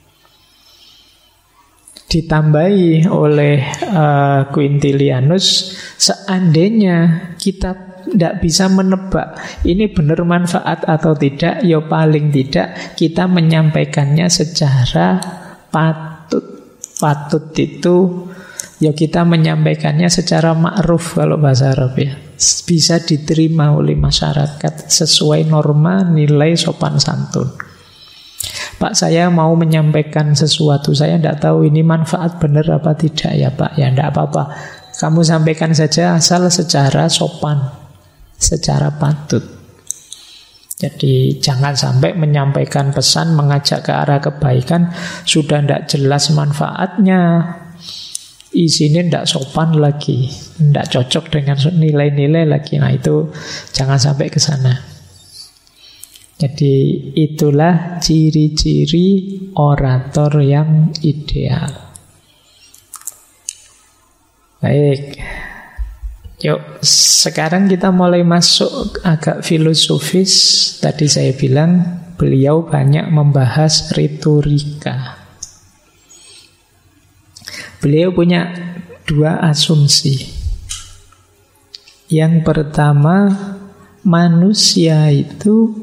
Ditambahi oleh Quintilianus, seandainya kita tidak bisa menebak ini benar manfaat atau tidak, ya paling tidak kita menyampaikannya secara patut. Patut itu ya kita menyampaikannya secara ma'ruf kalau bahasa Arab ya. Bisa diterima oleh masyarakat sesuai norma nilai sopan santun. Pak, saya mau menyampaikan sesuatu, saya tidak tahu ini manfaat benar apa tidak ya Pak. Ya tidak apa-apa, kamu sampaikan saja asal secara sopan, secara patut. Jadi jangan sampai menyampaikan pesan mengajak ke arah kebaikan sudah tidak jelas manfaatnya, isinya tidak sopan lagi, tidak cocok dengan nilai-nilai lagi. Nah itu jangan sampai ke sana. Jadi itulah ciri-ciri orator yang ideal. Baik. Yuk, sekarang kita mulai masuk agak filosofis. Tadi saya bilang beliau banyak membahas retorika. Beliau punya 2 asumsi. Yang pertama, manusia itu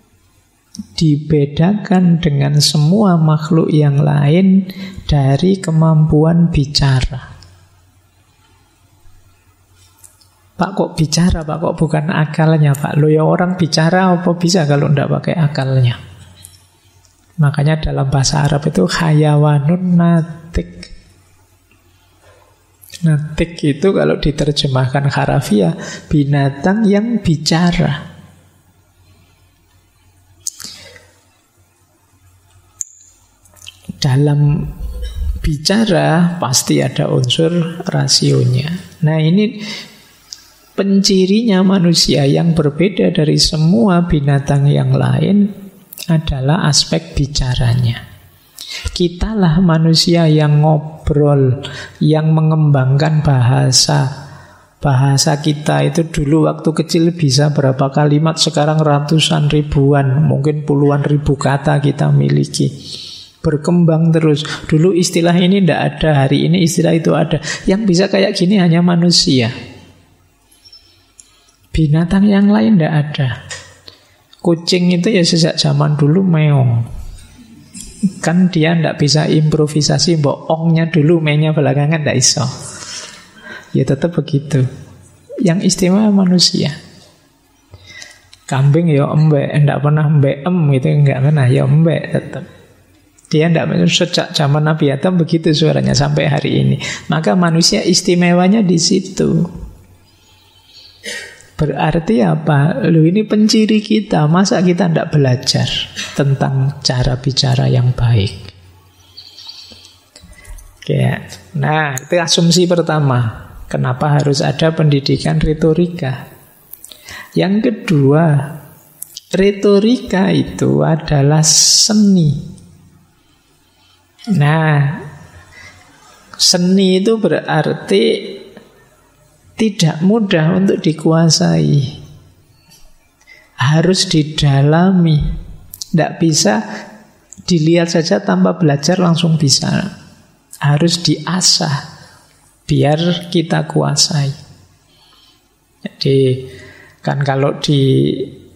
dibedakan dengan semua makhluk yang lain dari kemampuan bicara. Pak kok bicara, Pak kok bukan akalnya, Pak? Loh ya orang bicara apa bisa kalau tidak pakai akalnya? Makanya dalam bahasa Arab itu hayawanun natik. Natik itu kalau diterjemahkan harafiah, binatang yang bicara. Dalam bicara pasti ada unsur rasionya. Nah ini pencirinya manusia yang berbeda dari semua binatang yang lain adalah aspek bicaranya. Kitalah manusia yang ngobrol, yang mengembangkan bahasa. Bahasa kita itu dulu waktu kecil bisa berapa kalimat, sekarang ratusan ribuan, mungkin puluhan ribu kata kita miliki. Berkembang terus. Dulu istilah ini tidak ada, hari ini istilah itu ada. Yang bisa kayak gini hanya manusia. Binatang yang lain tidak ada. Kucing itu ya sejak zaman dulu meong. Kan dia tidak bisa improvisasi, ongnya dulu, mainnya belakangan tidak iso. Ya tetap begitu. Yang istimewa manusia. Kambing ya embek, tidak pernah mbek gitu, enggak pernah ya embek tetap. Dia tidak, sejak zaman Nabi Adam begitu suaranya sampai hari ini. Maka manusia istimewanya di situ. Berarti apa? Loh ini penciri kita. Masa kita tidak belajar tentang cara bicara yang baik? Oke. Nah, itu asumsi pertama. Kenapa harus ada pendidikan retorika? Yang kedua, retorika itu adalah seni. Nah, seni itu berarti tidak mudah untuk dikuasai. Harus didalami. Tidak bisa dilihat saja tanpa belajar langsung bisa. Harus diasah biar kita kuasai. Jadi kan kalau di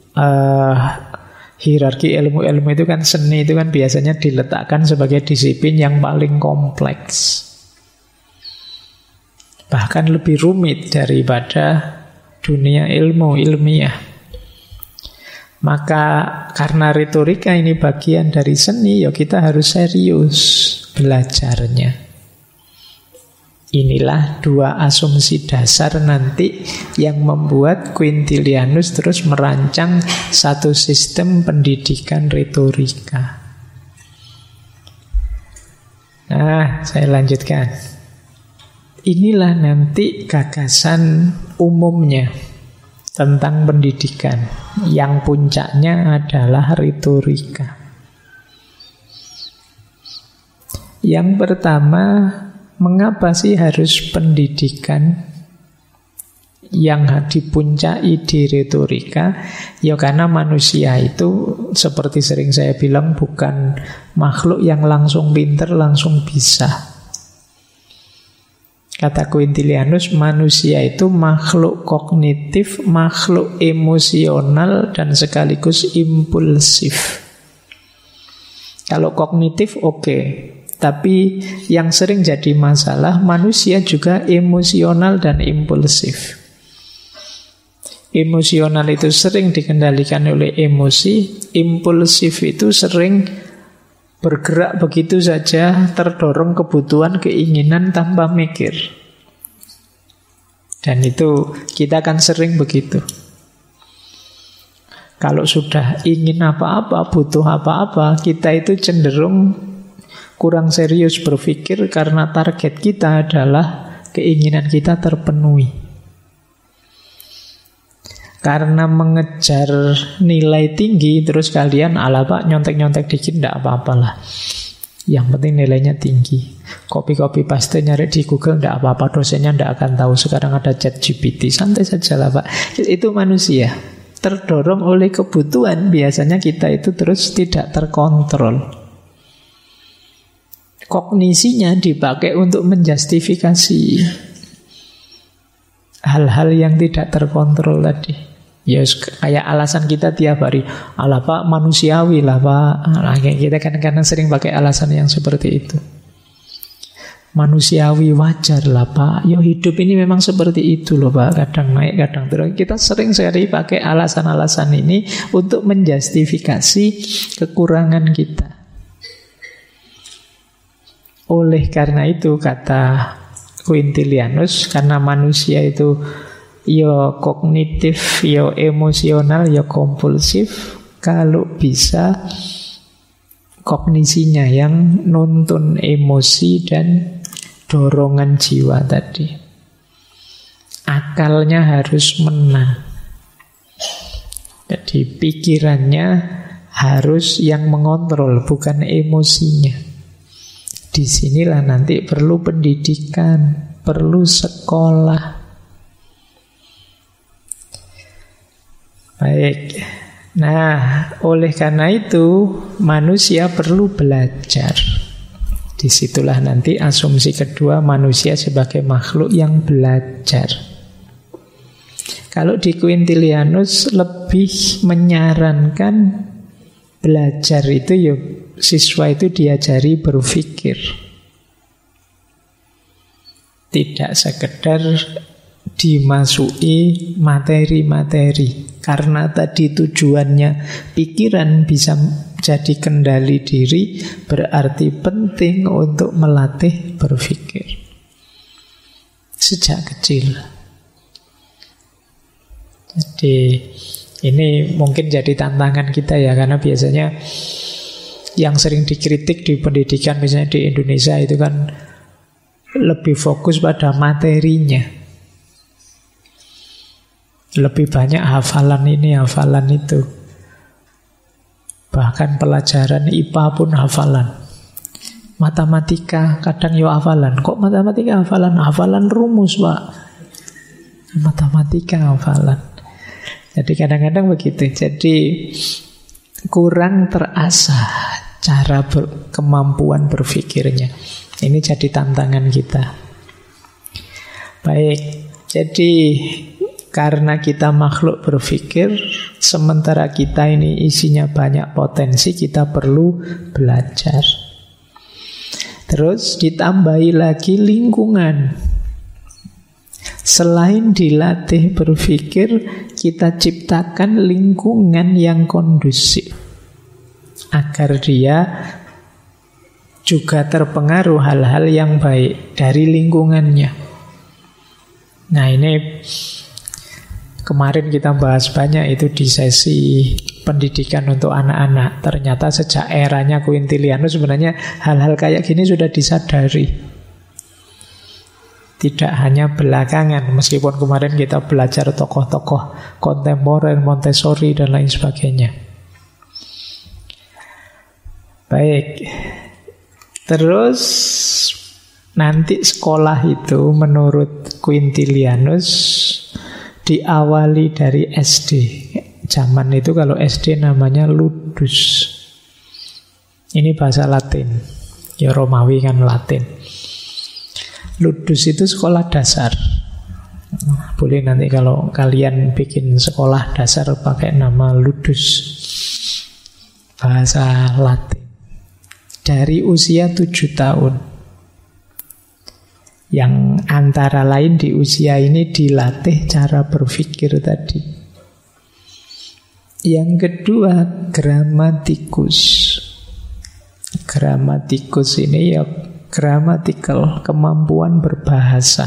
hierarki ilmu-ilmu itu kan seni itu kan biasanya diletakkan sebagai disiplin yang paling kompleks. Bahkan lebih rumit daripada dunia ilmu ilmiah. Maka karena retorika ini bagian dari seni, ya kita harus serius belajarnya. Inilah 2 asumsi dasar nanti yang membuat Quintilianus terus merancang satu sistem pendidikan retorika. Nah, saya lanjutkan. Inilah nanti gagasan umumnya tentang pendidikan, yang puncaknya adalah retorika. Yang pertama, mengapa sih harus pendidikan yang dipuncai di retorika? Ya karena manusia itu seperti sering saya bilang bukan makhluk yang langsung pinter, langsung bisa. Kata Quintilianus, manusia itu makhluk kognitif, makhluk emosional, dan sekaligus impulsif. Kalau kognitif oke, tapi yang sering jadi masalah, manusia juga emosional dan impulsif. Emosional itu sering dikendalikan oleh emosi, impulsif itu sering bergerak begitu saja, terdorong kebutuhan, keinginan tanpa mikir. Dan itu kita kan sering begitu. Kalau sudah ingin apa-apa, butuh apa-apa, kita itu cenderung kurang serius berpikir karena target kita adalah keinginan kita terpenuhi. Karena mengejar nilai tinggi, terus kalian ala pak nyontek-nyontek dikit tidak apa-apalah. Yang penting nilainya tinggi. Copy paste nyari di Google tidak apa-apa, dosennya tidak akan tahu. Sekarang ada ChatGPT, santai saja lah pak. Itu manusia. terdorong oleh kebutuhan, biasanya kita itu terus tidak terkontrol. Kognisinya dipakai untuk menjustifikasi hal-hal yang tidak terkontrol tadi. Ya kayak alasan kita tiap hari, ala Pak manusiawi lah Pak. Nah, kita kadang-kadang sering pakai alasan yang seperti itu. Manusiawi, wajar lah Pak. Yo hidup ini memang seperti itu loh Pak. Kadang naik, kadang turun. Kita sering sekali pakai alasan-alasan ini untuk menjustifikasi kekurangan kita. Oleh karena itu kata Quintilianus, karena manusia itu yo kognitif, yo emosional, yo kompulsif, kalau bisa kognisinya yang nuntun emosi dan dorongan jiwa tadi. Akalnya harus menang. Jadi pikirannya harus yang mengontrol, bukan emosinya. Disinilah nanti perlu pendidikan, perlu sekolah. Baik. Nah, oleh karena itu manusia perlu belajar. Disitulah nanti asumsi kedua, manusia sebagai makhluk yang belajar. Kalau di Quintilianus lebih menyarankan belajar itu ya siswa itu diajari berpikir. Tidak sekedar dimasuki materi-materi. Karena tadi tujuannya pikiran bisa jadi kendali diri, berarti penting untuk melatih berpikir sejak kecil. Jadi ini mungkin jadi tantangan kita ya, karena biasanya yang sering dikritik di pendidikan misalnya di Indonesia itu kan lebih fokus pada materinya. Lebih banyak hafalan ini, hafalan itu. Bahkan pelajaran IPA pun hafalan. Matematika kadang yo hafalan. Kok matematika hafalan? Hafalan rumus, Pak. Matematika hafalan. Jadi kadang-kadang begitu. Jadi kurang terasah cara kemampuan berpikirnya. Ini jadi tantangan kita. Baik, jadi karena kita makhluk berpikir, sementara kita ini isinya banyak potensi, kita perlu belajar. Terus ditambahi lagi lingkungan. Selain dilatih berpikir, kita ciptakan lingkungan yang kondusif agar dia juga terpengaruh hal-hal yang baik dari lingkungannya. Nah, ini kemarin kita bahas banyak itu di sesi pendidikan untuk anak-anak. Ternyata sejak eranya Quintilianus sebenarnya hal-hal kayak gini sudah disadari. Tidak hanya belakangan, meskipun kemarin kita belajar tokoh-tokoh kontemporer, Montessori dan lain sebagainya. Baik. Terus nanti sekolah itu menurut Quintilianus diawali dari SD. Zaman itu kalau SD namanya ludus. Ini bahasa Latin. Ya Romawi kan Latin. Ludus itu sekolah dasar. Boleh nanti kalau kalian bikin sekolah dasar pakai nama ludus. Bahasa Latin. Dari usia 7 tahun. Yang antara lain di usia ini dilatih cara berpikir tadi. Yang kedua, gramatikus. Gramatikus ini ya grammatical, kemampuan berbahasa.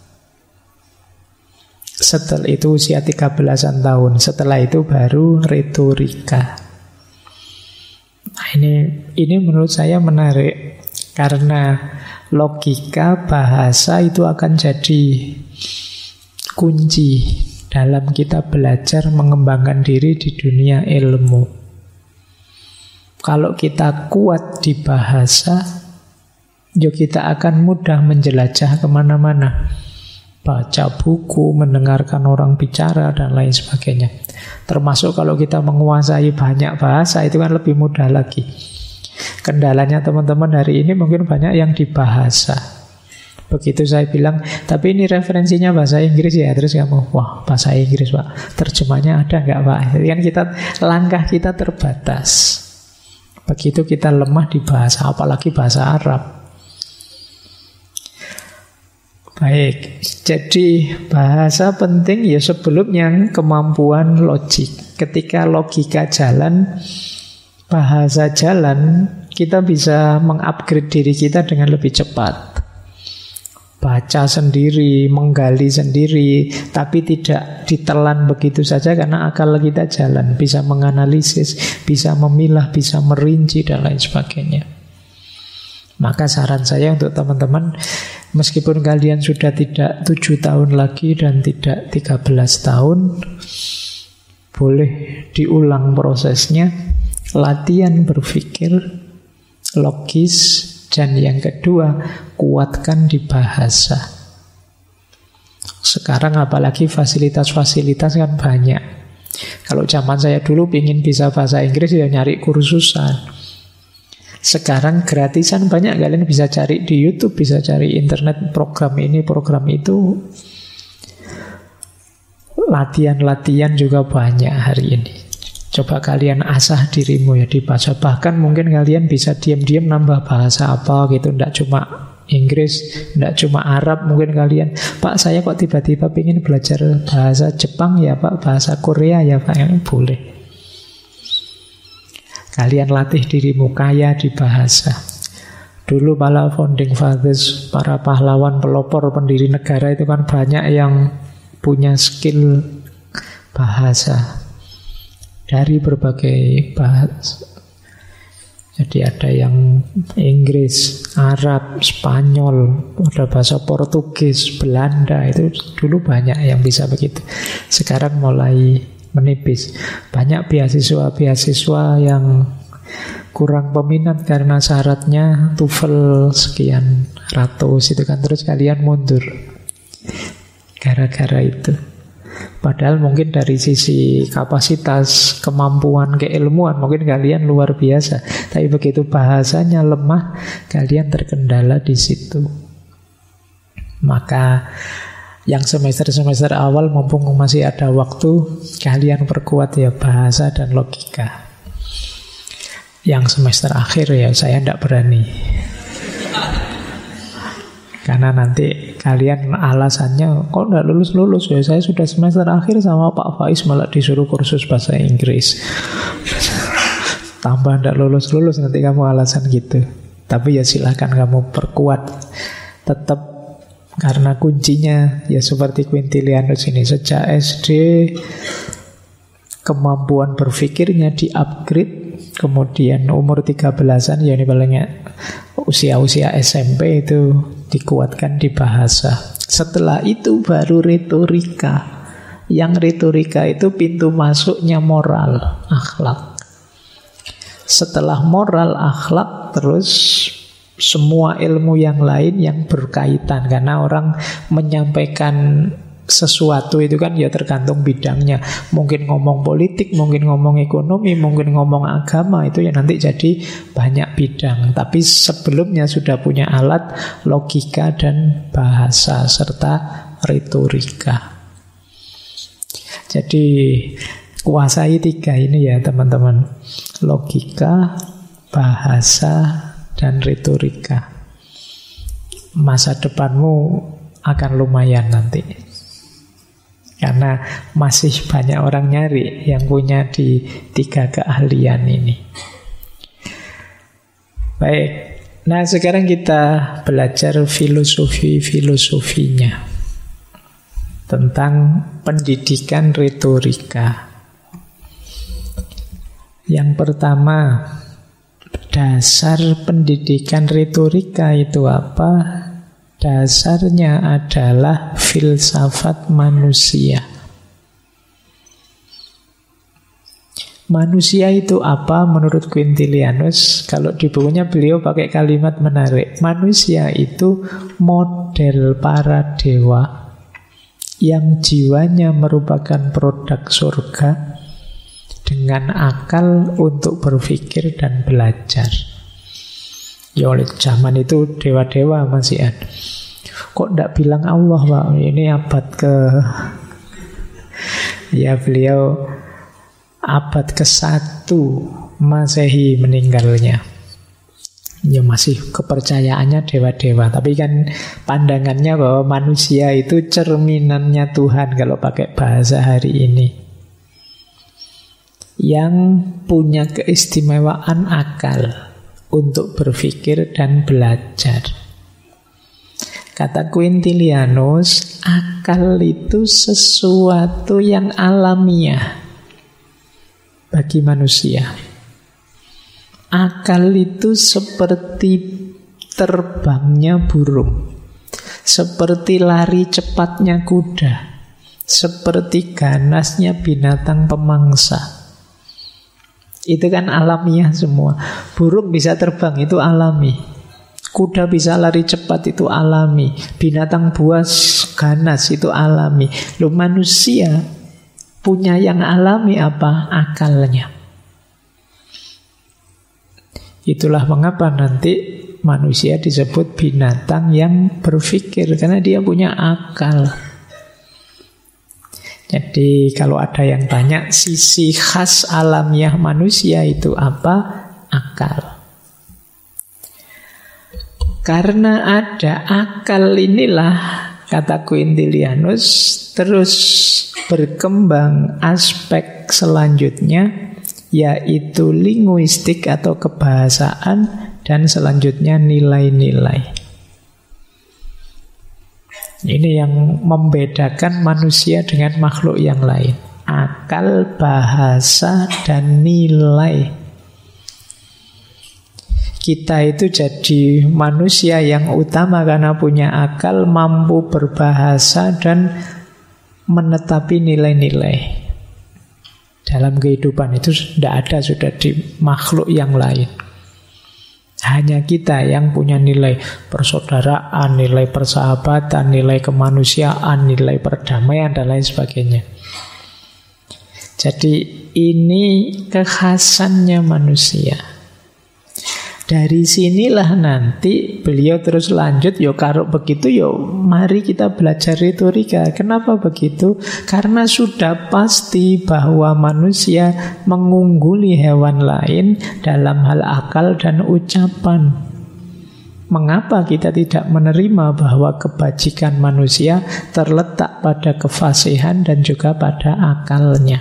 Setelah itu usia 13-an tahun. Setelah itu baru retorika. Nah, ini menurut saya menarik. Karena logika, bahasa itu akan jadi kunci dalam kita belajar mengembangkan diri di dunia ilmu. Kalau kita kuat di bahasa, kita akan mudah menjelajah kemana-mana. baca buku, mendengarkan orang bicara, dan lain sebagainya. Termasuk kalau kita menguasai banyak bahasa, itu kan lebih mudah lagi. Kendalanya teman-teman hari ini mungkin banyak yang di bahasa. Begitu saya bilang, tapi ini referensinya bahasa Inggris ya, terus kamu, wah bahasa Inggris Pak, terjemahnya ada nggak Pak? Jadi kan langkah kita terbatas. Begitu kita lemah di bahasa, apalagi bahasa Arab. Baik, jadi bahasa penting ya sebelumnya kemampuan logik. Ketika logika jalan, bahasa jalan, kita bisa mengupgrade diri kita dengan lebih cepat. Baca sendiri, menggali sendiri, tapi tidak ditelan begitu saja karena akal kita jalan, bisa menganalisis, bisa memilah, bisa merinci, dan lain sebagainya. Maka saran saya untuk teman-teman, meskipun kalian sudah tidak 7 tahun lagi dan tidak 13 tahun, boleh diulang prosesnya, latihan berpikir logis. Dan yang kedua, kuatkan di bahasa. Sekarang apalagi fasilitas-fasilitas kan banyak. Kalau zaman saya dulu ingin bisa bahasa Inggris ya nyari kursusan. Sekarang gratisan banyak, kalian bisa cari di YouTube, bisa cari internet, program ini, program itu. Latihan-latihan juga banyak hari ini. Coba kalian asah dirimu ya di bahasa. Bahkan mungkin kalian bisa diam-diam nambah bahasa apa gitu. Tidak cuma Inggris, tidak cuma Arab. Mungkin kalian, Pak saya kok tiba-tiba ingin belajar bahasa Jepang ya Pak, bahasa Korea ya Pak. Boleh. Kalian latih dirimu kaya di bahasa. Dulu para founding fathers, para pahlawan pelopor pendiri negara itu kan banyak yang punya skill bahasa dari berbagai bahasa. Jadi ada yang Inggris, Arab, Spanyol, ada bahasa Portugis, Belanda, itu dulu banyak yang bisa begitu. Sekarang mulai menipis. Banyak beasiswa-beasiswa yang kurang peminat karena syaratnya TOEFL sekian ratus itu kan, terus kalian mundur gara-gara itu. Padahal mungkin dari sisi kapasitas, kemampuan, keilmuan mungkin kalian luar biasa, tapi begitu bahasanya lemah, kalian terkendala di situ. Maka yang semester-semester awal mumpung masih ada waktu, kalian perkuat ya bahasa dan logika. Yang semester akhir ya saya tidak berani. Karena nanti kalian alasannya, kok tidak lulus-lulus ya, saya sudah semester akhir sama Pak Faiz malah disuruh kursus bahasa Inggris. Tambah tidak lulus-lulus nanti kamu alasan gitu. Tapi ya silakan kamu perkuat. Tetap, karena kuncinya ya seperti Quintilianus ini, sejak SD kemampuan berpikirnya di-upgrade. Kemudian umur 13-an, ya ini palingnya usia-usia SMP itu dikuatkan di bahasa. Setelah itu baru retorika. Yang retorika itu pintu masuknya moral, akhlak. Setelah moral, akhlak, terus semua ilmu yang lain yang berkaitan. Karena orang menyampaikan sesuatu itu kan ya tergantung bidangnya. Mungkin ngomong politik, mungkin ngomong ekonomi, mungkin ngomong agama, itu ya nanti jadi banyak bidang. Tapi sebelumnya sudah punya alat logika dan bahasa serta retorika. Jadi kuasai 3 ini ya teman-teman. Logika, bahasa, dan retorika. Masa depanmu akan lumayan nanti. Karena masih banyak orang nyari yang punya di 3 keahlian ini. Baik, nah sekarang kita belajar filosofinya tentang pendidikan retorika. Yang pertama, dasar pendidikan retorika itu apa? Dasarnya adalah filsafat manusia. Manusia itu apa menurut Quintilianus? Kalau di bukunya beliau pakai kalimat menarik. Manusia itu model para dewa yang jiwanya merupakan produk surga dengan akal untuk berpikir dan belajar. Ya oleh zaman itu dewa-dewa masih ada. Kok tidak bilang Allah, Pak? Ini abad ke... Ya beliau abad ke-1 Masehi meninggalnya. Ya masih kepercayaannya dewa-dewa. Tapi kan pandangannya bahwa manusia itu cerminannya Tuhan kalau pakai bahasa hari ini. Yang punya keistimewaan akal untuk berpikir dan belajar. Kata Quintilianus, akal itu sesuatu yang alamiah bagi manusia. Akal itu seperti terbangnya burung, seperti lari cepatnya kuda, seperti ganasnya binatang pemangsa. Itu kan alamiah semua. Burung bisa terbang, itu alami. Kuda bisa lari cepat, itu alami. Binatang buas ganas, itu alami. Loh, manusia punya yang alami apa? Akalnya. Itulah mengapa nanti manusia disebut binatang yang berpikir, karena dia punya akal. Jadi kalau ada yang tanya sisi khas alamiah manusia itu apa? Akal. Karena ada akal inilah, kata Quintilianus, terus berkembang aspek selanjutnya, yaitu linguistik atau kebahasaan, dan selanjutnya nilai-nilai. Ini yang membedakan manusia dengan makhluk yang lain. Akal, bahasa, dan nilai. Kita itu jadi manusia yang utama karena punya akal, mampu berbahasa, dan menetapi nilai-nilai. Dalam kehidupan itu tidak ada sudah di makhluk yang lain. Hanya kita yang punya nilai persaudaraan, nilai persahabatan, nilai kemanusiaan, nilai perdamaian, dan lain sebagainya. Jadi ini kekhasannya manusia. Dari sinilah nanti beliau terus lanjut, yo kalau begitu yo mari kita belajar retorika. Kenapa begitu? Karena sudah pasti bahwa manusia mengungguli hewan lain dalam hal akal dan ucapan. Mengapa kita tidak menerima bahwa kebajikan manusia terletak pada kefasihan dan juga pada akalnya?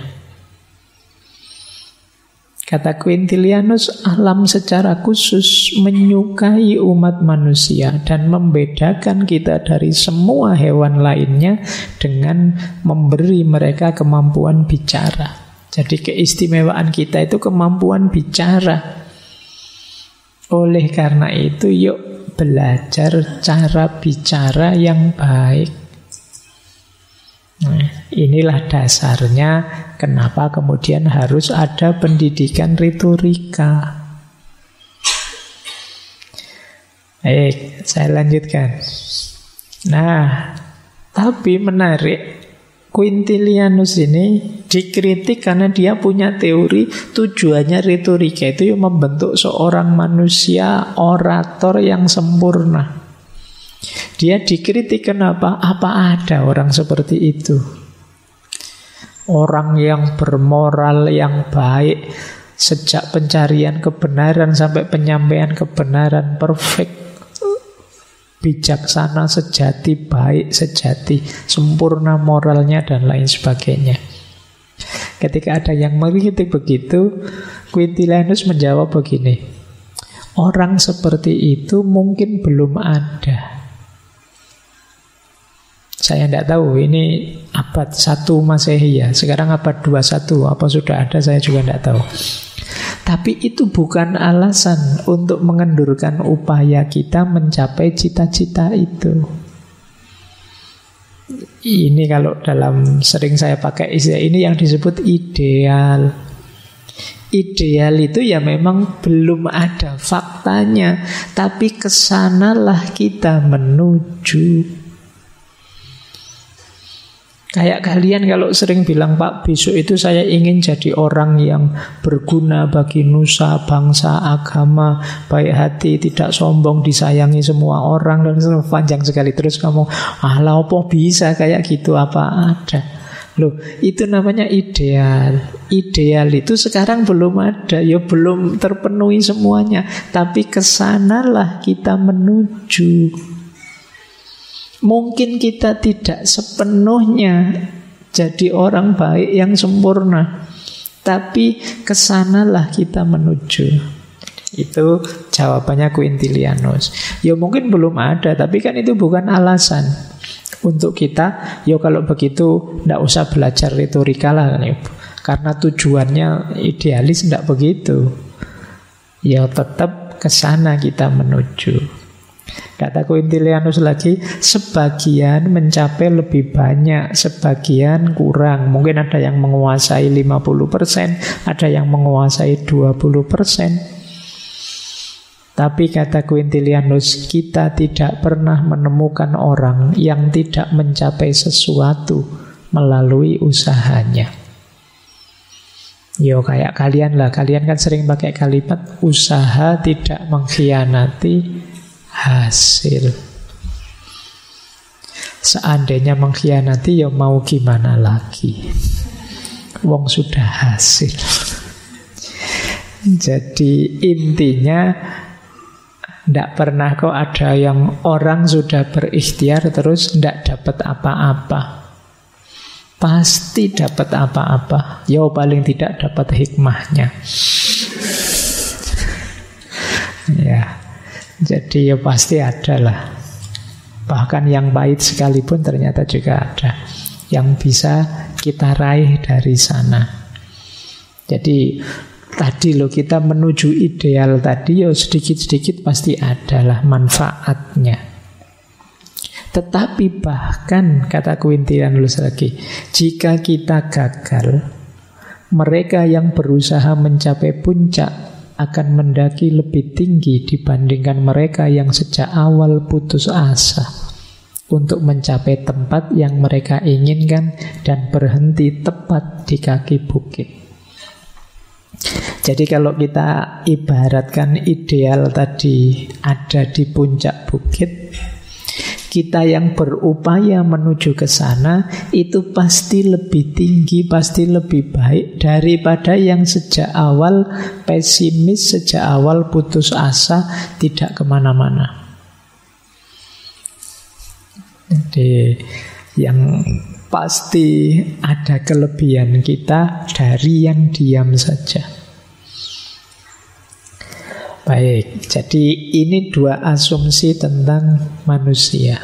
Kata Quintilianus, alam secara khusus menyukai umat manusia dan membedakan kita dari semua hewan lainnya dengan memberi mereka kemampuan bicara. Jadi keistimewaan kita itu kemampuan bicara. Oleh karena itu, yuk belajar cara bicara yang baik. Nah, inilah dasarnya kenapa kemudian harus ada pendidikan retorika. Baik, saya lanjutkan. Nah, tapi menarik, Quintilianus ini dikritik karena dia punya teori tujuannya retorika itu membentuk seorang manusia orator yang sempurna. Dia dikritik kenapa? Apa ada orang seperti itu? Orang yang bermoral, yang baik, sejak pencarian kebenaran sampai penyampaian kebenaran, perfect, bijaksana sejati, baik sejati, sempurna moralnya, dan lain sebagainya. Ketika ada yang mengkritik begitu, Quintilianus menjawab begini, orang seperti itu mungkin belum ada. Saya tidak tahu, ini abad 1 Masehi ya. Sekarang abad 21, apa sudah ada saya juga tidak tahu. Tapi itu bukan alasan untuk mengendurkan upaya kita mencapai cita-cita itu. Ini kalau dalam sering saya pakai istilah ini yang disebut ideal. Ideal itu ya memang belum ada faktanya, tapi kesanalah kita menuju. Kayak kalian kalau sering bilang, Pak, besok itu saya ingin jadi orang yang berguna bagi nusa, bangsa, agama, baik hati, tidak sombong, disayangi semua orang, dan panjang sekali. Terus kamu, alah apa bisa kayak gitu, apa ada. Loh, itu namanya ideal. Ideal itu sekarang belum ada, ya belum terpenuhi semuanya. Tapi kesanalah kita menuju. Mungkin kita tidak sepenuhnya jadi orang baik yang sempurna, tapi kesanalah kita menuju. Itu jawabannya Quintilianus. Ya mungkin belum ada, tapi kan itu bukan alasan untuk kita, ya kalau begitu tidak usah belajar retorika lah, karena tujuannya idealis, tidak begitu. Ya tetap kesana kita menuju. Kata Quintilianus lagi, sebagian mencapai lebih banyak, sebagian kurang. Mungkin ada yang menguasai 50%, ada yang menguasai 20%. Tapi kata Quintilianus, kita tidak pernah menemukan orang yang tidak mencapai sesuatu melalui usahanya. Yo kayak kalian lah, kalian kan sering pakai kalimat usaha tidak mengkhianati hasil. Seandainya mengkhianati, ya mau gimana lagi? Wong sudah hasil. Jadi intinya, tidak pernah kok ada yang orang sudah berikhtiar terus tidak dapat apa-apa. Pasti dapat apa-apa. Ya paling tidak dapat hikmahnya. Ya. Jadi ya pasti ada lah. Bahkan yang pahit sekalipun ternyata juga ada yang bisa kita raih dari sana. Jadi tadi loh, kita menuju ideal tadi, ya sedikit-sedikit pasti adalah manfaatnya. Tetapi bahkan kata Quintilianus lagi, jika kita gagal, mereka yang berusaha mencapai puncak akan mendaki lebih tinggi dibandingkan mereka yang sejak awal putus asa untuk mencapai tempat yang mereka inginkan dan berhenti tepat di kaki bukit. Jadi kalau kita ibaratkan ideal tadi ada di puncak bukit, kita yang berupaya menuju ke sana itu pasti lebih tinggi, pasti lebih baik daripada yang sejak awal pesimis, sejak awal putus asa, tidak kemana-mana. Jadi yang pasti ada kelebihan kita dari yang diam saja. Baik, jadi ini dua asumsi tentang manusia.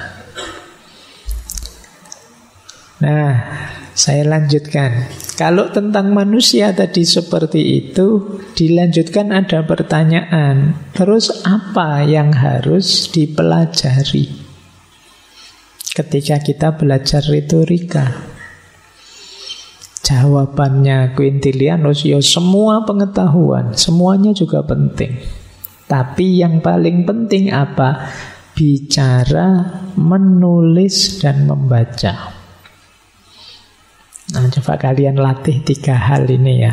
Nah, saya lanjutkan. Kalau tentang manusia tadi seperti itu, dilanjutkan ada pertanyaan. Terus apa yang harus dipelajari ketika kita belajar retorika? Jawabannya Quintilianus, ya semua pengetahuan, semuanya juga penting. Tapi yang paling penting apa? Bicara, menulis, dan membaca. Nah, coba kalian latih 3 hal ini ya.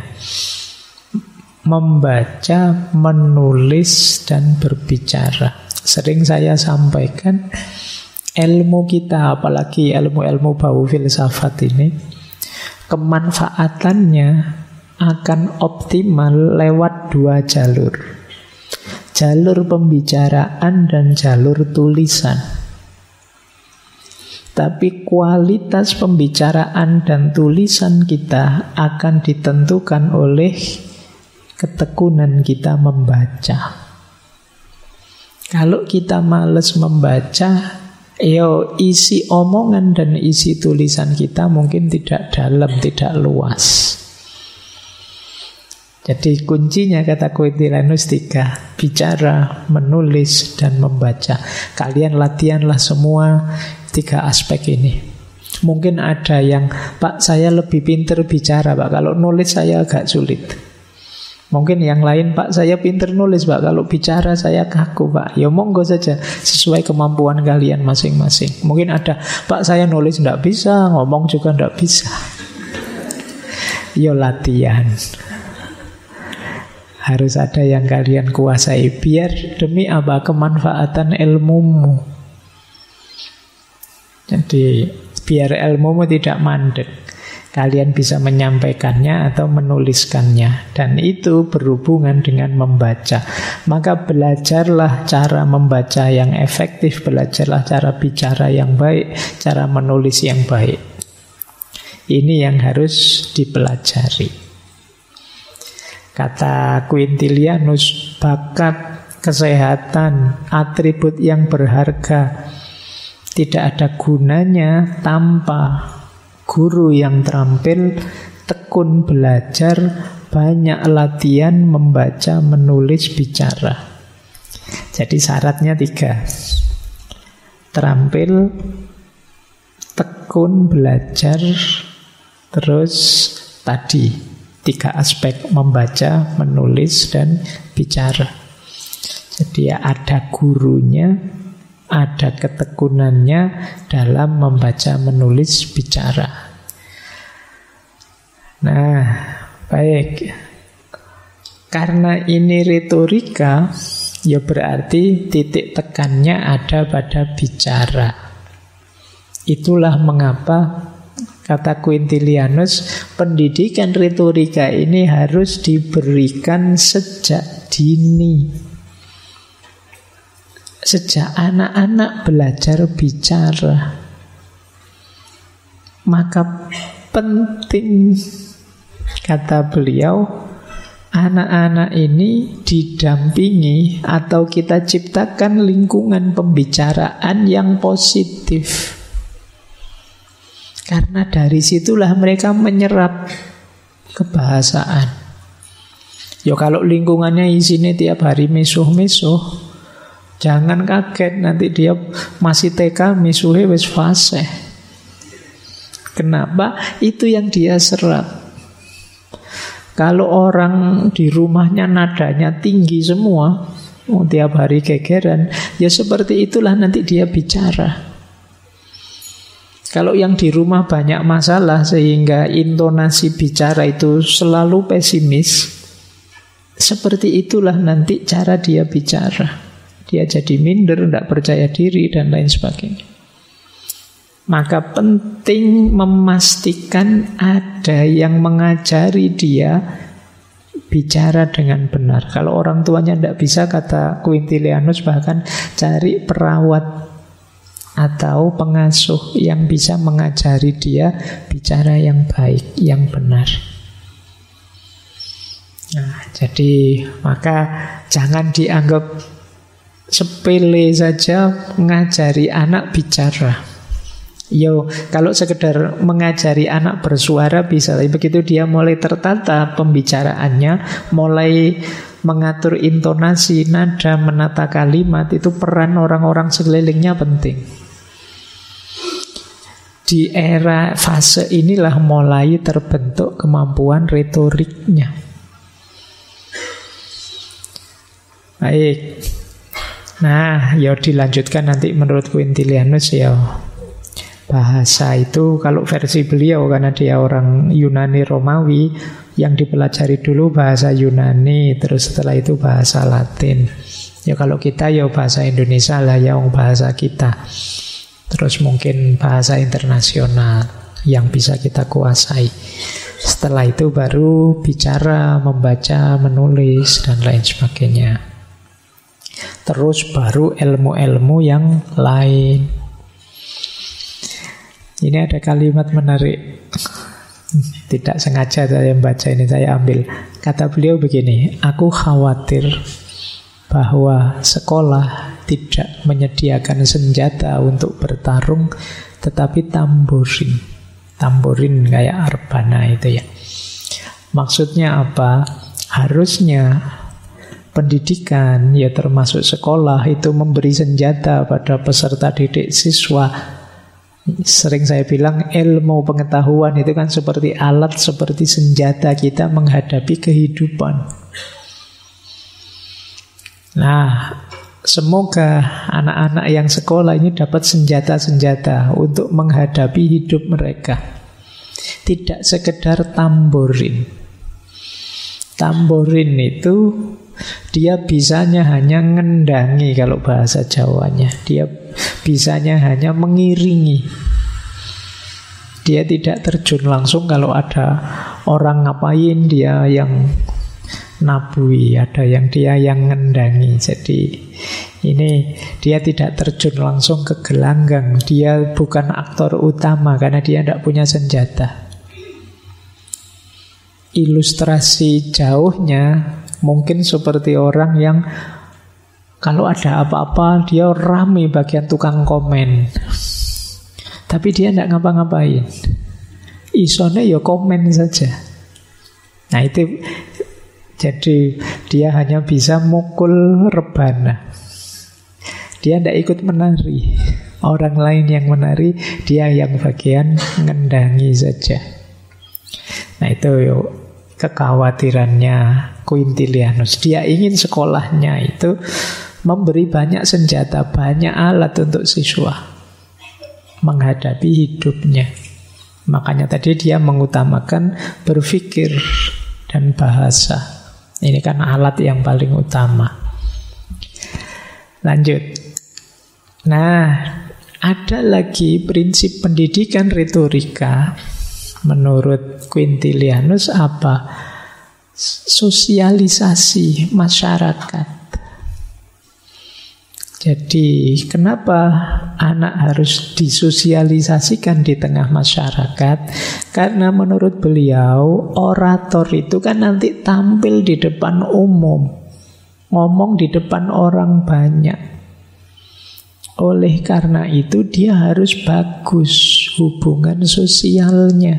Membaca, menulis, dan berbicara. Sering saya sampaikan, ilmu kita, apalagi ilmu-ilmu bau filsafat ini, kemanfaatannya akan optimal lewat 2 jalur. Jalur pembicaraan dan jalur tulisan. Tapi kualitas pembicaraan dan tulisan kita akan ditentukan oleh ketekunan kita membaca. Kalau kita malas membaca, isi omongan dan isi tulisan kita mungkin tidak dalam, tidak luas. Jadi kuncinya kata Quintilianus 3, bicara, menulis, dan membaca. Kalian latihanlah semua 3 aspek ini. Mungkin ada yang, Pak saya lebih pintar bicara Pak, kalau nulis saya agak sulit. Mungkin yang lain, Pak saya pinter nulis Pak, kalau bicara saya kaku Pak. Ya monggo saja, sesuai kemampuan kalian masing-masing. Mungkin ada, Pak saya nulis tidak bisa, ngomong juga tidak bisa. Ya latihan. Harus ada yang kalian kuasai. Biar demi apa? Kemanfaatan ilmumu. Jadi biar ilmumu tidak mandek, kalian bisa menyampaikannya atau menuliskannya. Dan itu berhubungan dengan membaca. Maka belajarlah cara membaca yang efektif, belajarlah cara bicara yang baik, cara menulis yang baik. Ini yang harus dipelajari. Kata Quintilianus, bakat, kesehatan, atribut yang berharga tidak ada gunanya tanpa guru yang terampil, tekun belajar, banyak latihan membaca, menulis, bicara. Jadi syaratnya 3. Terampil, tekun belajar, terus tadi 3 aspek: membaca, menulis, dan bicara. Jadi ya ada gurunya, ada ketekunannya dalam membaca, menulis, bicara. Nah, baik. Karena ini retorika, ya berarti titik tekannya ada pada bicara. Itulah mengapa kata Quintilianus, pendidikan retorika ini harus diberikan sejak dini. Sejak anak-anak belajar bicara. Maka penting, kata beliau, anak-anak ini didampingi atau kita ciptakan lingkungan pembicaraan yang positif. Karena dari situlah mereka menyerap kebahasaan. Ya kalau lingkungannya isinya tiap hari misuh-misuh, jangan kaget nanti dia masih TK misuhnya wis fase. Kenapa? Itu yang dia serap. Kalau orang di rumahnya nadanya tinggi semua, tiap hari gegeran, ya seperti itulah nanti dia bicara. Kalau yang di rumah banyak masalah sehingga intonasi bicara itu selalu pesimis, seperti itulah nanti cara dia bicara. Dia jadi minder, tidak percaya diri, dan lain sebagainya. Maka penting memastikan ada yang mengajari dia bicara dengan benar. Kalau orang tuanya tidak bisa, kata Quintilianus, bahkan cari perawat atau pengasuh yang bisa mengajari dia bicara yang baik, yang benar. Nah, jadi maka jangan dianggap sepele saja mengajari anak bicara. Yo, kalau sekedar mengajari anak bersuara bisa, tapi begitu dia mulai tertata pembicaraannya, mulai mengatur intonasi, nada, menata kalimat, itu peran orang-orang sekelilingnya penting. Di era fase inilah mulai terbentuk kemampuan retoriknya. Baik. Nah, ya dilanjutkan nanti menurut Quintilianus ya. Bahasa itu kalau versi beliau, karena dia orang Yunani Romawi, yang dipelajari dulu bahasa Yunani, terus setelah itu bahasa Latin. Ya kalau kita ya bahasa Indonesia lah, yang bahasa kita. Terus mungkin bahasa internasional yang bisa kita kuasai. Setelah itu baru bicara, membaca, menulis, dan lain sebagainya. Terus baru ilmu-ilmu yang lain. Ini ada kalimat menarik. Tidak sengaja saya membaca ini, saya ambil. Kata beliau begini, aku khawatir bahwa sekolah tidak menyediakan senjata untuk bertarung, tetapi tamborin. Tamborin kayak arbana itu ya. Maksudnya apa? Harusnya pendidikan, ya termasuk sekolah, itu memberi senjata pada peserta didik siswa Sering saya bilang ilmu pengetahuan itu kan seperti alat, seperti senjata kita menghadapi kehidupan. Nah, semoga anak-anak yang sekolah ini dapat senjata-senjata untuk menghadapi hidup mereka. Tidak sekedar tamborin. Tamborin itu dia bisanya hanya ngendangi kalau bahasa Jawanya. Dia bisanya hanya mengiringi. Dia tidak terjun langsung kalau ada orang ngapain, dia yang nabui, ada yang dia yang ngendangi. Jadi ini dia tidak terjun langsung ke gelanggang. Dia bukan aktor utama karena dia tidak punya senjata. Ilustrasi jauhnya mungkin seperti orang yang kalau ada apa-apa dia rame bagian tukang komen, tapi dia tidak ngapa-ngapain. Isone ya komen saja. Nah itu, jadi dia hanya bisa mukul rebana. Dia tidak ikut menari. Orang lain yang menari, dia yang bagian ngendangi saja. Nah itu kekhawatirannya Quintilianus. Dia ingin sekolahnya itu memberi banyak senjata, banyak alat untuk siswa menghadapi hidupnya. Makanya tadi dia mengutamakan berpikir dan bahasa. Ini kan alat yang paling utama. Lanjut. Nah, ada lagi prinsip pendidikan retorika menurut Quintilianus apa? Sosialisasi masyarakat. Jadi kenapa anak harus disosialisasikan di tengah masyarakat? Karena menurut beliau orator itu kan nanti tampil di depan umum, ngomong di depan orang banyak. Oleh karena itu dia harus bagus hubungan sosialnya.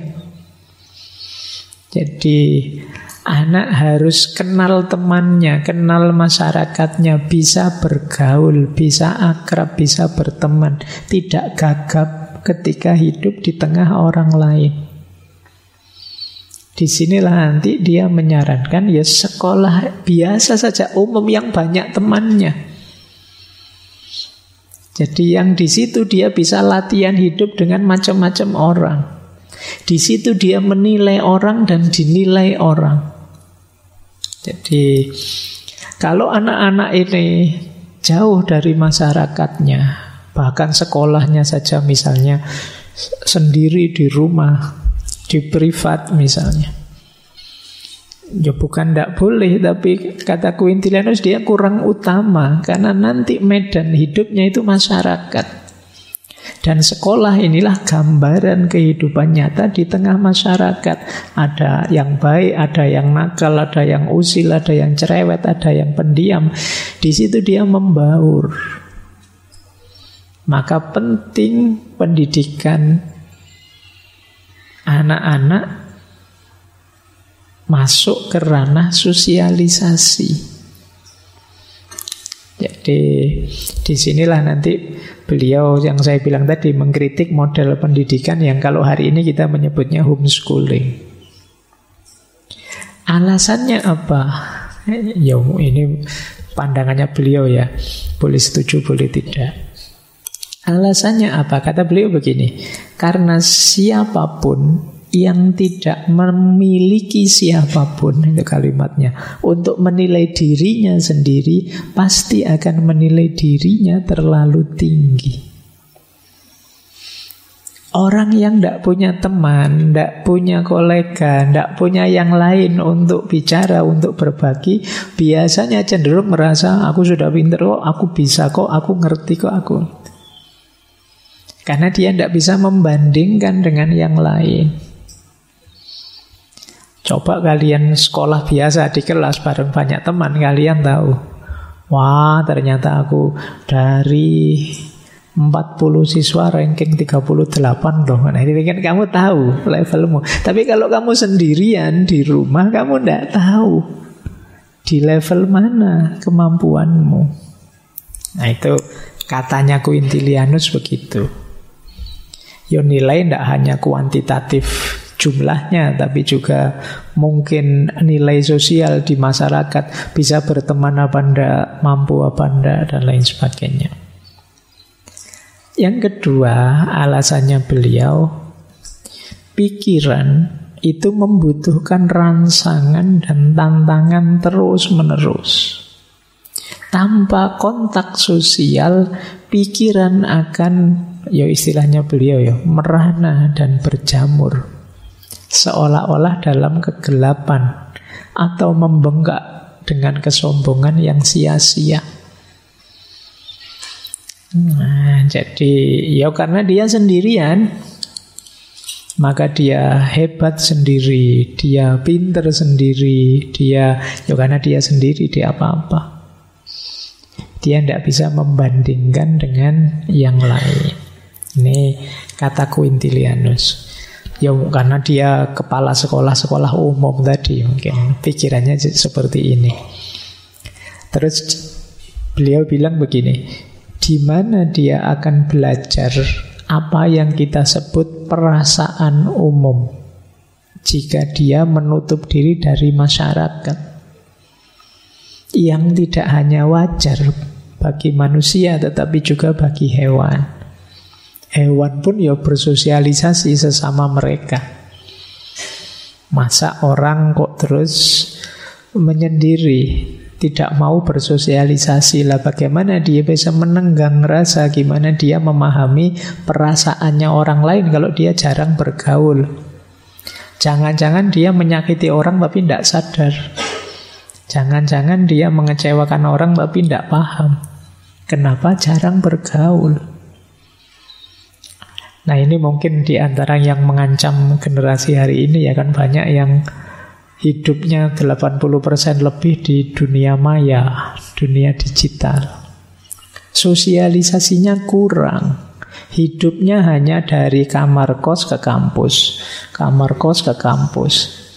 Jadi anak harus kenal temannya, kenal masyarakatnya, bisa bergaul, bisa akrab, bisa berteman, tidak gagap ketika hidup di tengah orang lain. Disinilah nanti dia menyarankan ya sekolah biasa saja umum yang banyak temannya. Jadi yang di situ dia bisa latihan hidup dengan macam-macam orang. Di situ dia menilai orang dan dinilai orang. Jadi kalau anak-anak ini jauh dari masyarakatnya, bahkan sekolahnya saja misalnya sendiri di rumah, di privat misalnya, ya bukan tidak boleh, tapi kata Quintilianus dia kurang utama karena nanti medan hidupnya itu masyarakat. Dan sekolah inilah gambaran kehidupan nyata di tengah masyarakat. Ada yang baik, ada yang nakal, ada yang usil, ada yang cerewet, ada yang pendiam. Di situ dia membaur. Maka penting pendidikan anak-anak masuk ke ranah sosialisasi. Jadi disinilah nanti beliau yang saya bilang tadi mengkritik model pendidikan yang kalau hari ini kita menyebutnya homeschooling. Alasannya apa? Ya ini pandangannya beliau ya, boleh setuju boleh tidak. Alasannya apa? Kata beliau begini, karena siapapun yang tidak memiliki siapapun, itu kalimatnya, untuk menilai dirinya sendiri, pasti akan menilai dirinya terlalu tinggi. Orang yang tidak punya teman, tidak punya kolega, tidak punya yang lain untuk bicara, untuk berbagi, biasanya cenderung merasa aku sudah pintar kok, aku bisa kok, aku ngerti kok, aku. Karena dia tidak bisa membandingkan dengan yang lain. Coba kalian sekolah biasa di kelas bareng banyak teman, kalian tahu, wah ternyata aku dari 40 siswa ranking 38 loh. Nah ini kan kamu tahu levelmu. Tapi kalau kamu sendirian di rumah, kamu tidak tahu di level mana kemampuanmu. Nah itu katanya Quintilianus begitu. Ya nilai tidak hanya kuantitatif jumlahnya, tapi juga mungkin nilai sosial di masyarakat, bisa berteman apa enggak, mampu apa enggak, dan lain sebagainya. Yang kedua, alasannya beliau, pikiran itu membutuhkan rangsangan dan tantangan terus-menerus. Tanpa kontak sosial, pikiran akan, ya istilahnya beliau ya, merana dan berjamur, seolah-olah dalam kegelapan, atau membengkak dengan kesombongan yang sia-sia. Nah, jadi ya karena dia sendirian, maka dia hebat sendiri, dia pinter sendiri, dia ya karena dia sendiri, dia apa-apa. Dia tidak bisa membandingkan dengan yang lain. Ini kata Quintilianus. Ya karena dia kepala sekolah umum tadi, mungkin pikirannya seperti ini. Terus beliau bilang begini, di mana dia akan belajar apa yang kita sebut perasaan umum jika dia menutup diri dari masyarakat yang tidak hanya wajar bagi manusia tetapi juga bagi hewan. Hewan pun ya bersosialisasi sesama mereka. Masa orang kok terus menyendiri, tidak mau bersosialisasi lah? Bagaimana dia bisa menenggang rasa? Gimana dia memahami perasaannya orang lain kalau dia jarang bergaul? Jangan-jangan dia menyakiti orang tapi tidak sadar. Jangan-jangan dia mengecewakan orang tapi tidak paham. Kenapa jarang bergaul? Nah ini mungkin di antara yang mengancam generasi hari ini, ya kan, banyak yang hidupnya 80% lebih di dunia maya, dunia digital. Sosialisasinya kurang. Hidupnya hanya dari kamar kos ke kampus, kamar kos ke kampus.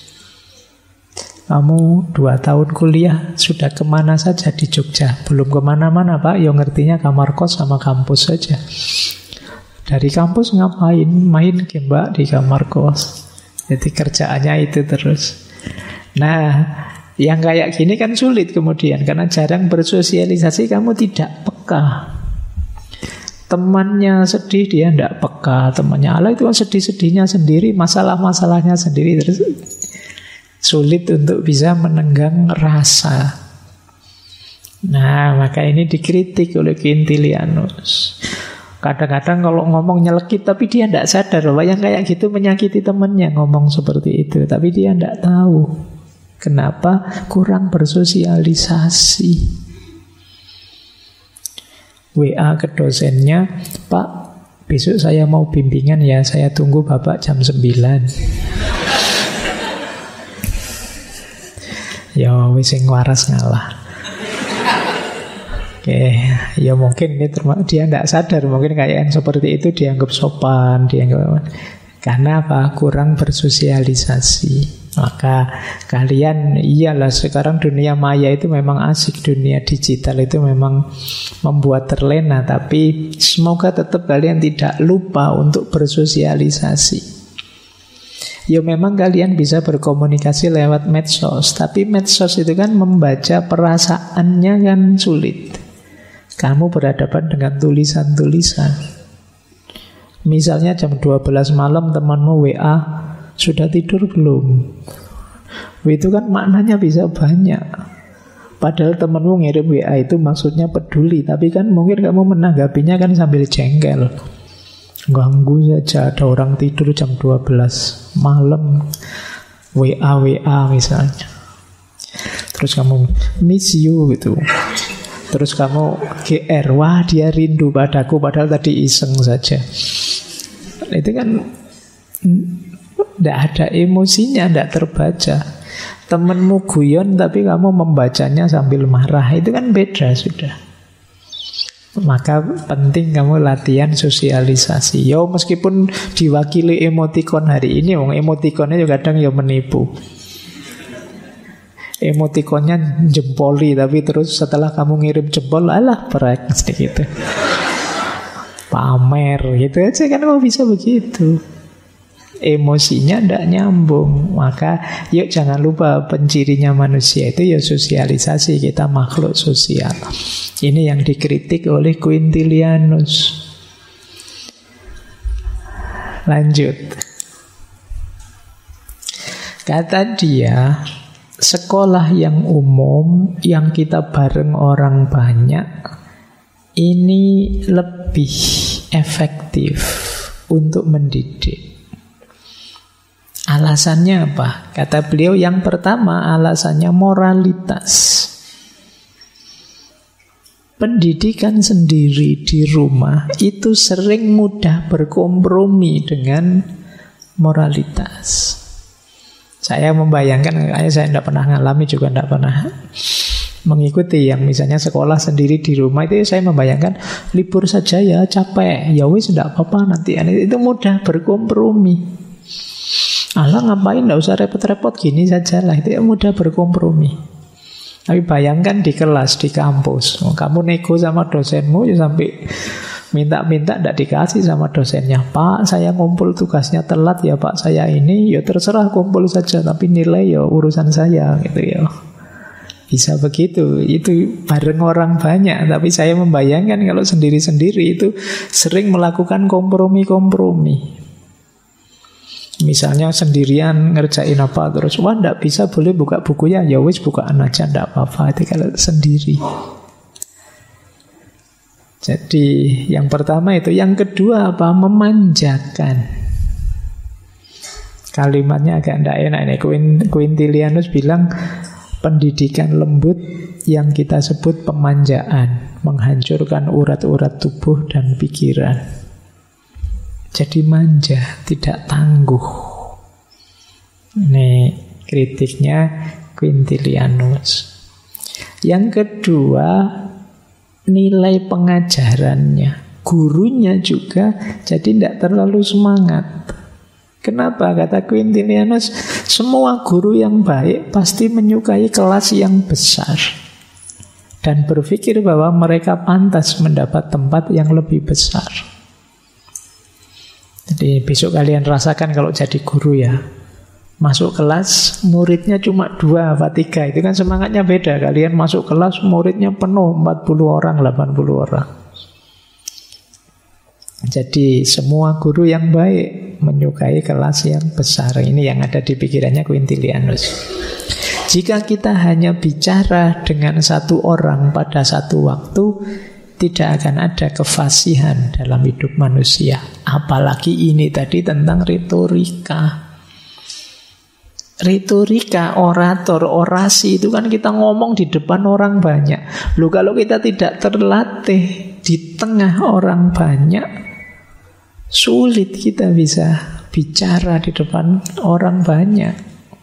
Kamu 2 tahun kuliah sudah kemana saja di Jogja? Belum kemana-mana Pak, yang ngertinya kamar kos sama kampus saja. Dari kampus ngapain? Main game Mbak di kamar kos. Jadi kerjaannya itu terus. Nah, yang kayak gini kan sulit kemudian, karena jarang bersosialisasi, kamu tidak peka. Temannya sedih, dia tidak peka. Temannya Allah itu kan sedih-sedihnya sendiri, masalah-masalahnya sendiri. Terus sulit untuk bisa menenggang rasa. Nah, maka ini dikritik oleh Quintilianus. Kadang-kadang kalau ngomong nyelekit, tapi dia tidak sadar bahwa yang kayak gitu menyakiti temannya, ngomong seperti itu. Tapi dia tidak tahu. Kenapa? Kurang bersosialisasi. WA ke dosennya, Pak, besok saya mau bimbingan ya, saya tunggu Bapak jam 9. Ya wis sing waras ngalah. Oke, ya mungkin dia tidak sadar, mungkin kayak seperti itu dianggap sopan, dianggap, karena apa? Kurang bersosialisasi. Maka kalian, iyalah sekarang dunia maya itu memang asik, dunia digital itu memang membuat terlena, tapi semoga tetap kalian tidak lupa untuk bersosialisasi. Ya memang kalian bisa berkomunikasi lewat medsos, tapi medsos itu kan membaca perasaannya kan sulit. Kamu berhadapan dengan tulisan-tulisan. Misalnya jam 12 malam temanmu WA, sudah tidur belum? Itu kan maknanya bisa banyak. Padahal temanmu ngirim WA itu maksudnya peduli, tapi kan mungkin kamu menanggapinya kan sambil jengkel. Ganggu saja, ada orang tidur jam 12 malam, WA misalnya. Terus kamu miss you gitu. Terus kamu GR, wah dia rindu padaku, padahal tadi iseng saja. Itu kan tidak ada emosinya, tidak terbaca. Temenmu guyon tapi kamu membacanya sambil marah, itu kan beda sudah. Maka penting kamu latihan sosialisasi. Yo meskipun diwakili emotikon hari ini, emotikonnya juga kadang yo menipu. Emotikonnya jempoli, tapi terus setelah kamu ngirim jempol, alah perek sedikit. pamer gitu aja kan, kok bisa begitu. Emosinya tidak nyambung. Maka yuk jangan lupa pencirinya manusia itu ya sosialisasi. Kita makhluk sosial. Ini yang dikritik oleh Quintilianus. Lanjut. Kata dia, sekolah yang umum, yang kita bareng orang banyak, ini lebih efektif untuk mendidik. Alasannya apa? Kata beliau, yang pertama alasannya moralitas. Pendidikan sendiri di rumah itu sering mudah berkompromi dengan moralitas. Saya membayangkan, saya tidak pernah ngalami juga tidak pernah mengikuti yang misalnya sekolah sendiri di rumah, itu saya membayangkan libur saja ya, capek, ya wis tidak apa-apa nanti. Itu mudah berkompromi. Allah ngapain, tidak usah repot-repot, gini saja lah. Itu mudah berkompromi. Tapi bayangkan di kelas, di kampus, kamu nego sama dosenmu ya sampai minta-minta tidak dikasih sama dosennya. Pak, saya ngumpul tugasnya telat ya Pak, saya ini ya terserah kumpul saja, tapi nilai ya urusan saya gitu ya. Bisa begitu. Itu bareng orang banyak. Tapi saya membayangkan kalau sendiri-sendiri itu sering melakukan kompromi-kompromi. Misalnya sendirian ngerjain apa, terus wah ndak bisa, boleh buka buku ya wis bukaan aja, ndak apa-apa. Itu kalau sendiri. Jadi yang pertama itu. Yang kedua apa? Memanjakan. Kalimatnya agak ndak enak ini. Quintilianus bilang pendidikan lembut yang kita sebut pemanjaan, menghancurkan urat-urat tubuh dan pikiran. Jadi manja, tidak tangguh. Ini kritiknya Quintilianus. Yang kedua, nilai pengajarannya. Gurunya juga jadi tidak terlalu semangat. Kenapa? Kata Quintilianus, semua guru yang baik pasti menyukai kelas yang besar dan berpikir bahwa mereka pantas mendapat tempat yang lebih besar. Jadi besok kalian rasakan kalau jadi guru ya. Masuk kelas, muridnya cuma 2 atau 3. Itu kan semangatnya beda. Kalian masuk kelas, muridnya penuh, 40 orang, 80 orang. Jadi semua guru yang baik menyukai kelas yang besar. Ini yang ada di pikirannya Quintilianus. Jika kita hanya bicara dengan satu orang pada satu waktu, tidak akan ada kefasihan dalam hidup manusia. Apalagi ini tadi tentang retorika. Retorika, orator, orasi itu kan kita ngomong di depan orang banyak. Loh, kalau kita tidak terlatih di tengah orang banyak, sulit kita bisa bicara di depan orang banyak.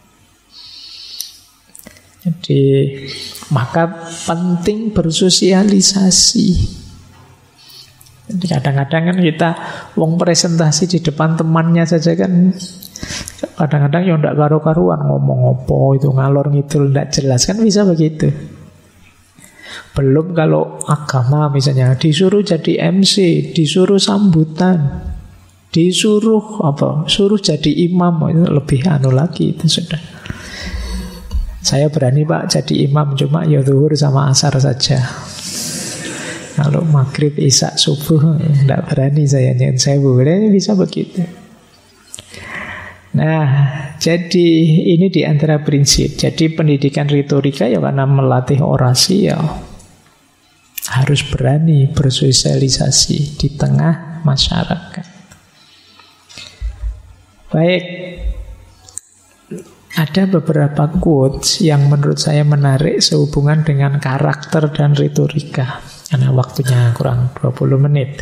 Jadi maka penting bersosialisasi. Jadi kadang-kadang kan kita wong presentasi di depan temannya saja kan kadang-kadang ya ndak karu-karuan ngomong apa itu ngalor ngidul ndak jelas, kan bisa begitu. Belum kalau agama misalnya disuruh jadi MC, disuruh sambutan, disuruh apa? Suruh jadi imam, itu lebih anu lagi itu sudah. Saya berani Pak jadi imam cuma ya zuhur sama asar saja. Kalau maghrib, isya, subuh tidak berani saya. Saya boleh bisa begitu. Nah, jadi ini di antara prinsip. Jadi pendidikan retorika ya karena melatih orasi ya harus berani bersosialisasi di tengah masyarakat. Baik. Ada beberapa quotes yang menurut saya menarik sehubungan dengan karakter dan retorika. Karena waktunya kurang 20 menit.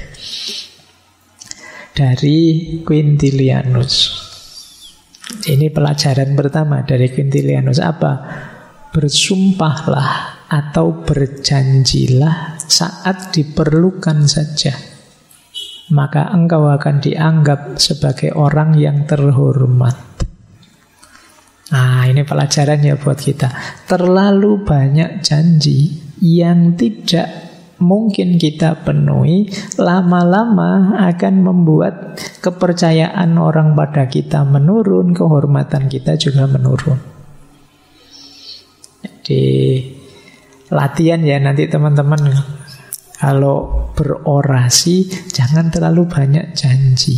Dari Quintilianus. Ini pelajaran pertama dari Quintilianus. Apa? Bersumpahlah atau berjanjilah saat diperlukan saja. Maka engkau akan dianggap sebagai orang yang terhormat. Nah, ini pelajarannya buat kita. Terlalu banyak janji yang tidak mungkin kita penuhi, lama-lama akan membuat kepercayaan orang pada kita menurun, kehormatan kita juga menurun. Jadi latihan ya nanti teman-teman, kalau berorasi jangan terlalu banyak janji.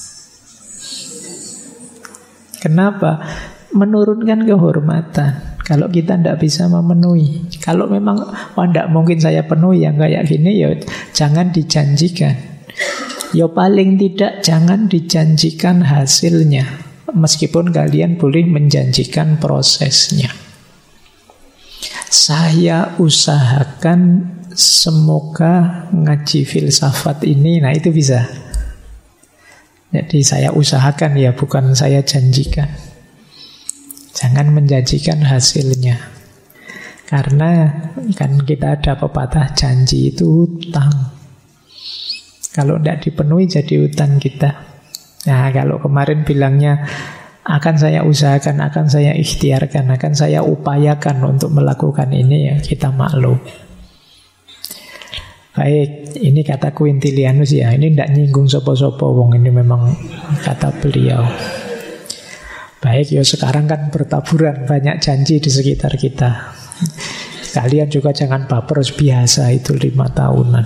Kenapa? Menurunkan kehormatan. Kalau kita tidak bisa memenuhi, kalau memang tidak mungkin saya penuhi yang kayak gini, ya jangan dijanjikan. Ya paling tidak jangan dijanjikan hasilnya, meskipun kalian boleh menjanjikan prosesnya. Saya usahakan semoga ngaji filsafat ini, nah itu bisa. Jadi saya usahakan ya, bukan saya janjikan. Jangan menjanjikan hasilnya. Karena kan kita ada pepatah, janji itu hutang. Kalau tidak dipenuhi jadi hutang kita. Nah kalau kemarin bilangnya akan saya usahakan, akan saya ikhtiarkan, akan saya upayakan untuk melakukan ini, ya kita maklum. Baik, ini kata Quintilianus ya. Ini tidak nyinggung sopo-sopo wong, ini memang kata beliau. Baik, ya sekarang kan bertaburan banyak janji di sekitar kita. Kalian juga jangan baper, biasa itu 5 tahunan.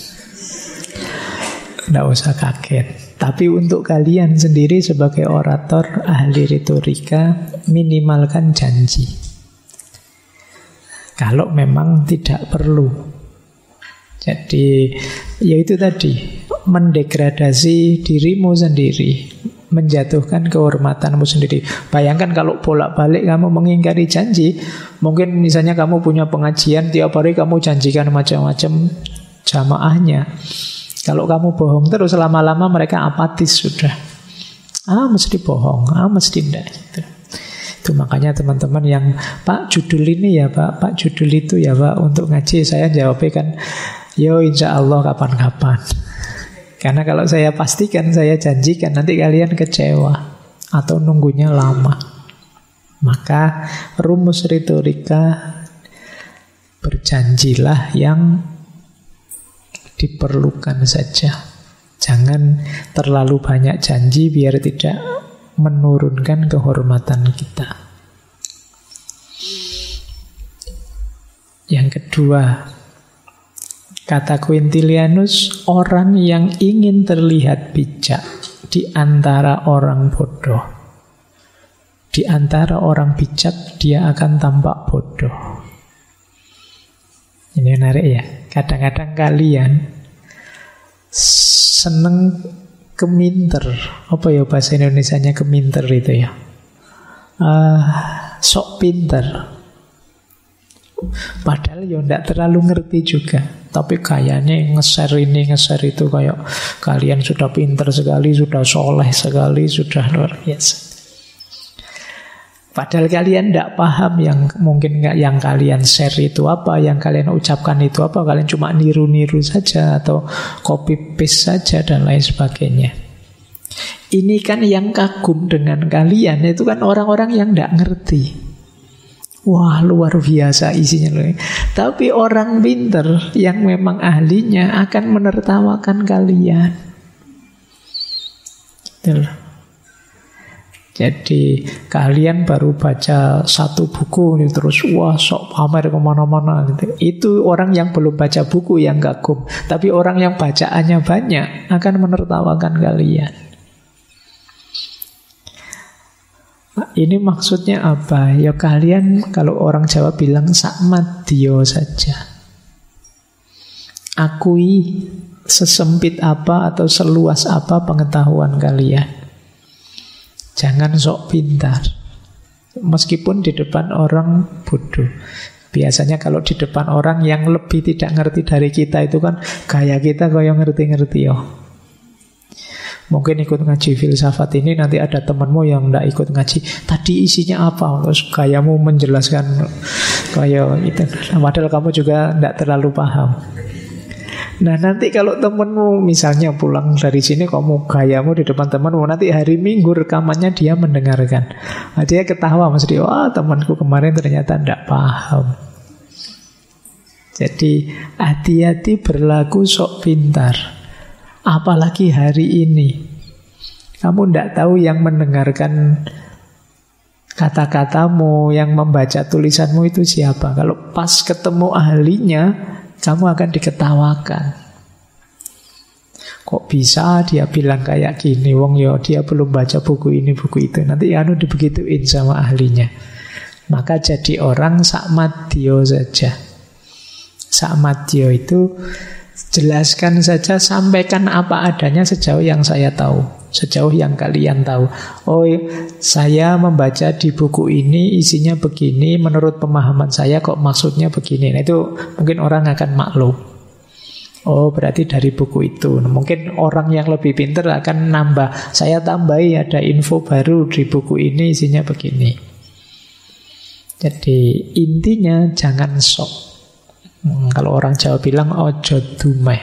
Tidak usah kaget. Tapi untuk kalian sendiri sebagai orator, ahli retorika, minimalkan janji. Kalau memang tidak perlu. Jadi, ya itu tadi, mendegradasi dirimu sendiri, menjatuhkan kehormatanmu sendiri. Bayangkan kalau bolak-balik kamu mengingkari janji, mungkin misalnya kamu punya pengajian, tiap hari kamu janjikan macam-macam jamaahnya. Kalau kamu bohong terus, lama-lama mereka apatis sudah. Mesti bohong, mesti enggak gitu. Itu makanya teman-teman yang Pak judul ini ya Pak judul itu ya Pak untuk ngaji, saya jawabnya kan yo insya Allah kapan-kapan. Karena kalau saya pastikan, saya janjikan, nanti kalian kecewa atau nunggunya lama. Maka rumus retorika, berjanjilah yang diperlukan saja. Jangan terlalu banyak janji biar tidak menurunkan kehormatan kita. Yang kedua, kata Quintilianus, orang yang ingin terlihat bijak di antara orang bodoh, di antara orang bijak dia akan tampak bodoh. Ini menarik ya. Kadang-kadang kalian seneng keminter. Apa ya bahasa Indonesianya keminter itu ya? Sok pinter. Padahal ya tidak terlalu ngerti juga, tapi kayaknya nge-share ini nge-share itu, kayak kalian sudah pinter sekali, sudah soleh sekali, sudah luar biasa. Padahal kalian tidak paham yang mungkin yang kalian share itu apa, yang kalian ucapkan itu apa. Kalian cuma niru-niru saja atau copy paste saja dan lain sebagainya. Ini kan yang kagum dengan kalian itu kan orang-orang yang tidak ngerti. Wah, luar biasa isinya loh. Tapi orang pinter yang memang ahlinya akan menertawakan kalian. Gitu loh. Jadi kalian baru baca satu buku ini terus wah sok pamer kemana-mana gitu. Itu orang yang belum baca buku yang kagum. Tapi orang yang bacaannya banyak akan menertawakan kalian. Ini maksudnya apa? Ya kalian, kalau orang Jawa bilang sakmadyo saja. Akui sesempit apa atau seluas apa pengetahuan kalian. Jangan sok pintar. Meskipun di depan orang bodoh. Biasanya kalau di depan orang yang lebih tidak ngerti dari kita itu kan gaya kita kayak ngerti-ngerti ya. Mungkin ikut ngaji filsafat ini nanti ada temanmu yang tidak ikut ngaji. Tadi isinya apa? Terus gayamu menjelaskan kayak itu. Padahal kamu juga tidak terlalu paham. Nah nanti kalau temanmu misalnya pulang dari sini, kamu gayamu di depan temanmu, nanti hari Minggu rekamannya dia mendengarkan. Nah, dia ketawa mesti, wah temanku kemarin ternyata tidak paham. Jadi hati-hati berlaku sok pintar. Apalagi hari ini. Kamu tidak tahu yang mendengarkan kata-katamu, yang membaca tulisanmu itu siapa. Kalau pas ketemu ahlinya, kamu akan diketawakan. Kok bisa dia bilang kayak gini? Wong yo dia belum baca buku ini, buku itu. Nanti dibegituin sama ahlinya. Maka jadi orang sakmadyo saja. Sakmadyo itu jelaskan saja, sampaikan apa adanya sejauh yang saya tahu, sejauh yang kalian tahu. Oh, saya membaca di buku ini isinya begini, menurut pemahaman saya kok maksudnya begini. Nah, itu mungkin orang akan maklum. Oh, berarti dari buku itu. Nah, mungkin orang yang lebih pintar akan nambah. Saya tambahi ada info baru di buku ini isinya begini. Jadi intinya jangan sok. Kalau orang Jawa bilang ojo dumeh.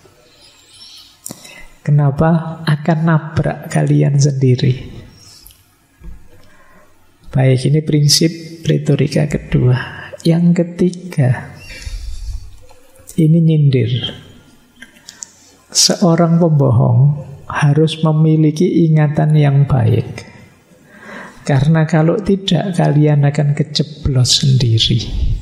Kenapa? Akan nabrak kalian sendiri. Baik, ini prinsip retorika kedua. Yang ketiga, ini nyindir. Seorang pembohong harus memiliki ingatan yang baik. Karena kalau tidak, kalian akan kejeblos sendiri.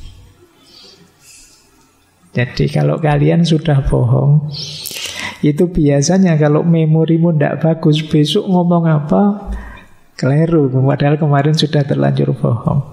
Jadi kalau kalian sudah bohong, itu biasanya kalau memorimu tidak bagus, besok ngomong apa, keliru. Padahal kemarin sudah terlanjur bohong.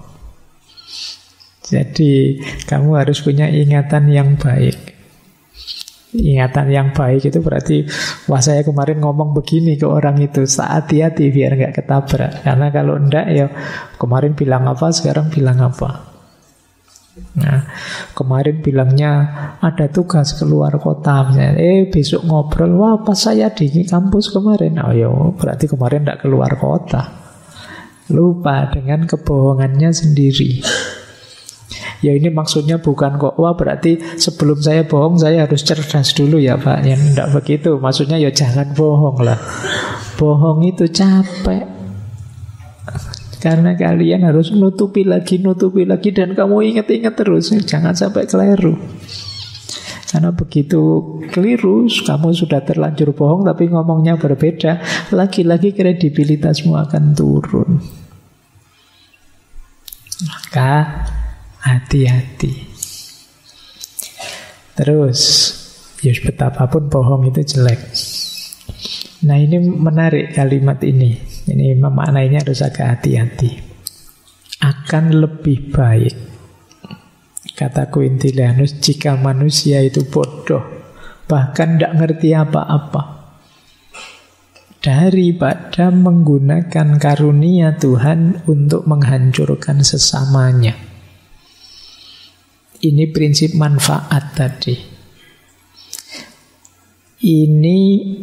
Jadi kamu harus punya ingatan yang baik. Ingatan yang baik itu berarti, wah saya kemarin ngomong begini ke orang itu, hati-hati biar nggak ketabrak. Karena kalau enggak ya kemarin bilang apa, sekarang bilang apa. Nah, kemarin bilangnya ada tugas keluar kota misalnya, besok ngobrol, wah pas saya di kampus kemarin, oh ya berarti kemarin enggak keluar kota. Lupa dengan kebohongannya sendiri. Ya ini maksudnya bukan kok, wah berarti sebelum saya bohong saya harus cerdas dulu ya Pak. Ya enggak begitu, maksudnya ya jangan bohong lah. Bohong itu capek. Karena kalian harus nutupi lagi dan kamu ingat-ingat terus, jangan sampai keliru. Karena begitu keliru, kamu sudah terlanjur bohong tapi ngomongnya berbeda, lagi-lagi kredibilitasmu akan turun. Maka hati-hati. Terus, ya betapapun bohong itu jelek. Nah ini menarik kalimat ini. Ini memaknainya harus agak hati-hati. Akan lebih baik, kata Quintilianus, jika manusia itu bodoh, bahkan tidak ngerti apa-apa, daripada menggunakan karunia Tuhan untuk menghancurkan sesamanya. Ini prinsip manfaat tadi. Ini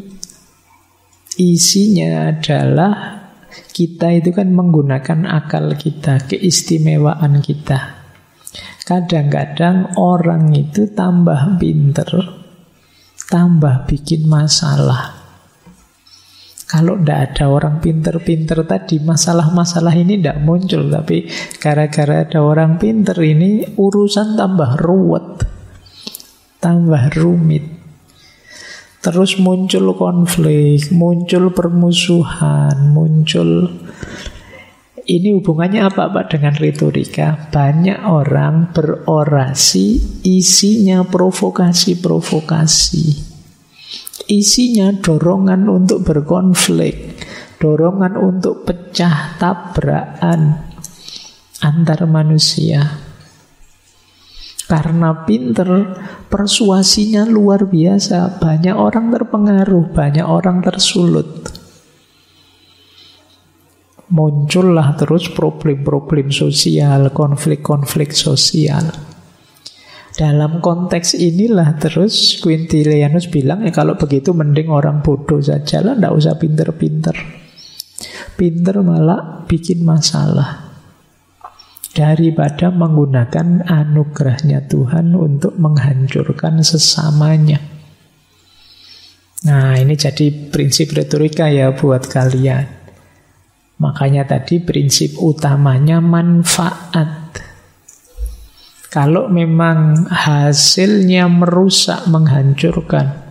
isinya adalah kita itu kan menggunakan akal kita, keistimewaan kita. Kadang-kadang orang itu tambah pinter, tambah bikin masalah. Kalau tidak ada orang pinter-pinter tadi, masalah-masalah ini tidak muncul. Tapi gara-gara ada orang pinter ini, urusan tambah ruwet, tambah rumit. Terus muncul konflik, muncul permusuhan, muncul... Ini hubungannya apa Pak dengan retorika? Banyak orang berorasi, isinya provokasi-provokasi. Isinya dorongan untuk berkonflik, dorongan untuk pecah tabrakan antar manusia. Karena pinter, persuasinya luar biasa. Banyak orang terpengaruh, banyak orang tersulut. Muncullah terus problem-problem sosial, konflik-konflik sosial. Dalam konteks inilah terus Quintilianus bilang, kalau begitu mending orang bodoh saja lah, tidak usah pinter-pinter. Pinter malah bikin masalah, daripada menggunakan anugerahnya Tuhan untuk menghancurkan sesamanya. Nah ini jadi prinsip retorika ya buat kalian. Makanya tadi prinsip utamanya manfaat. Kalau memang hasilnya merusak, menghancurkan,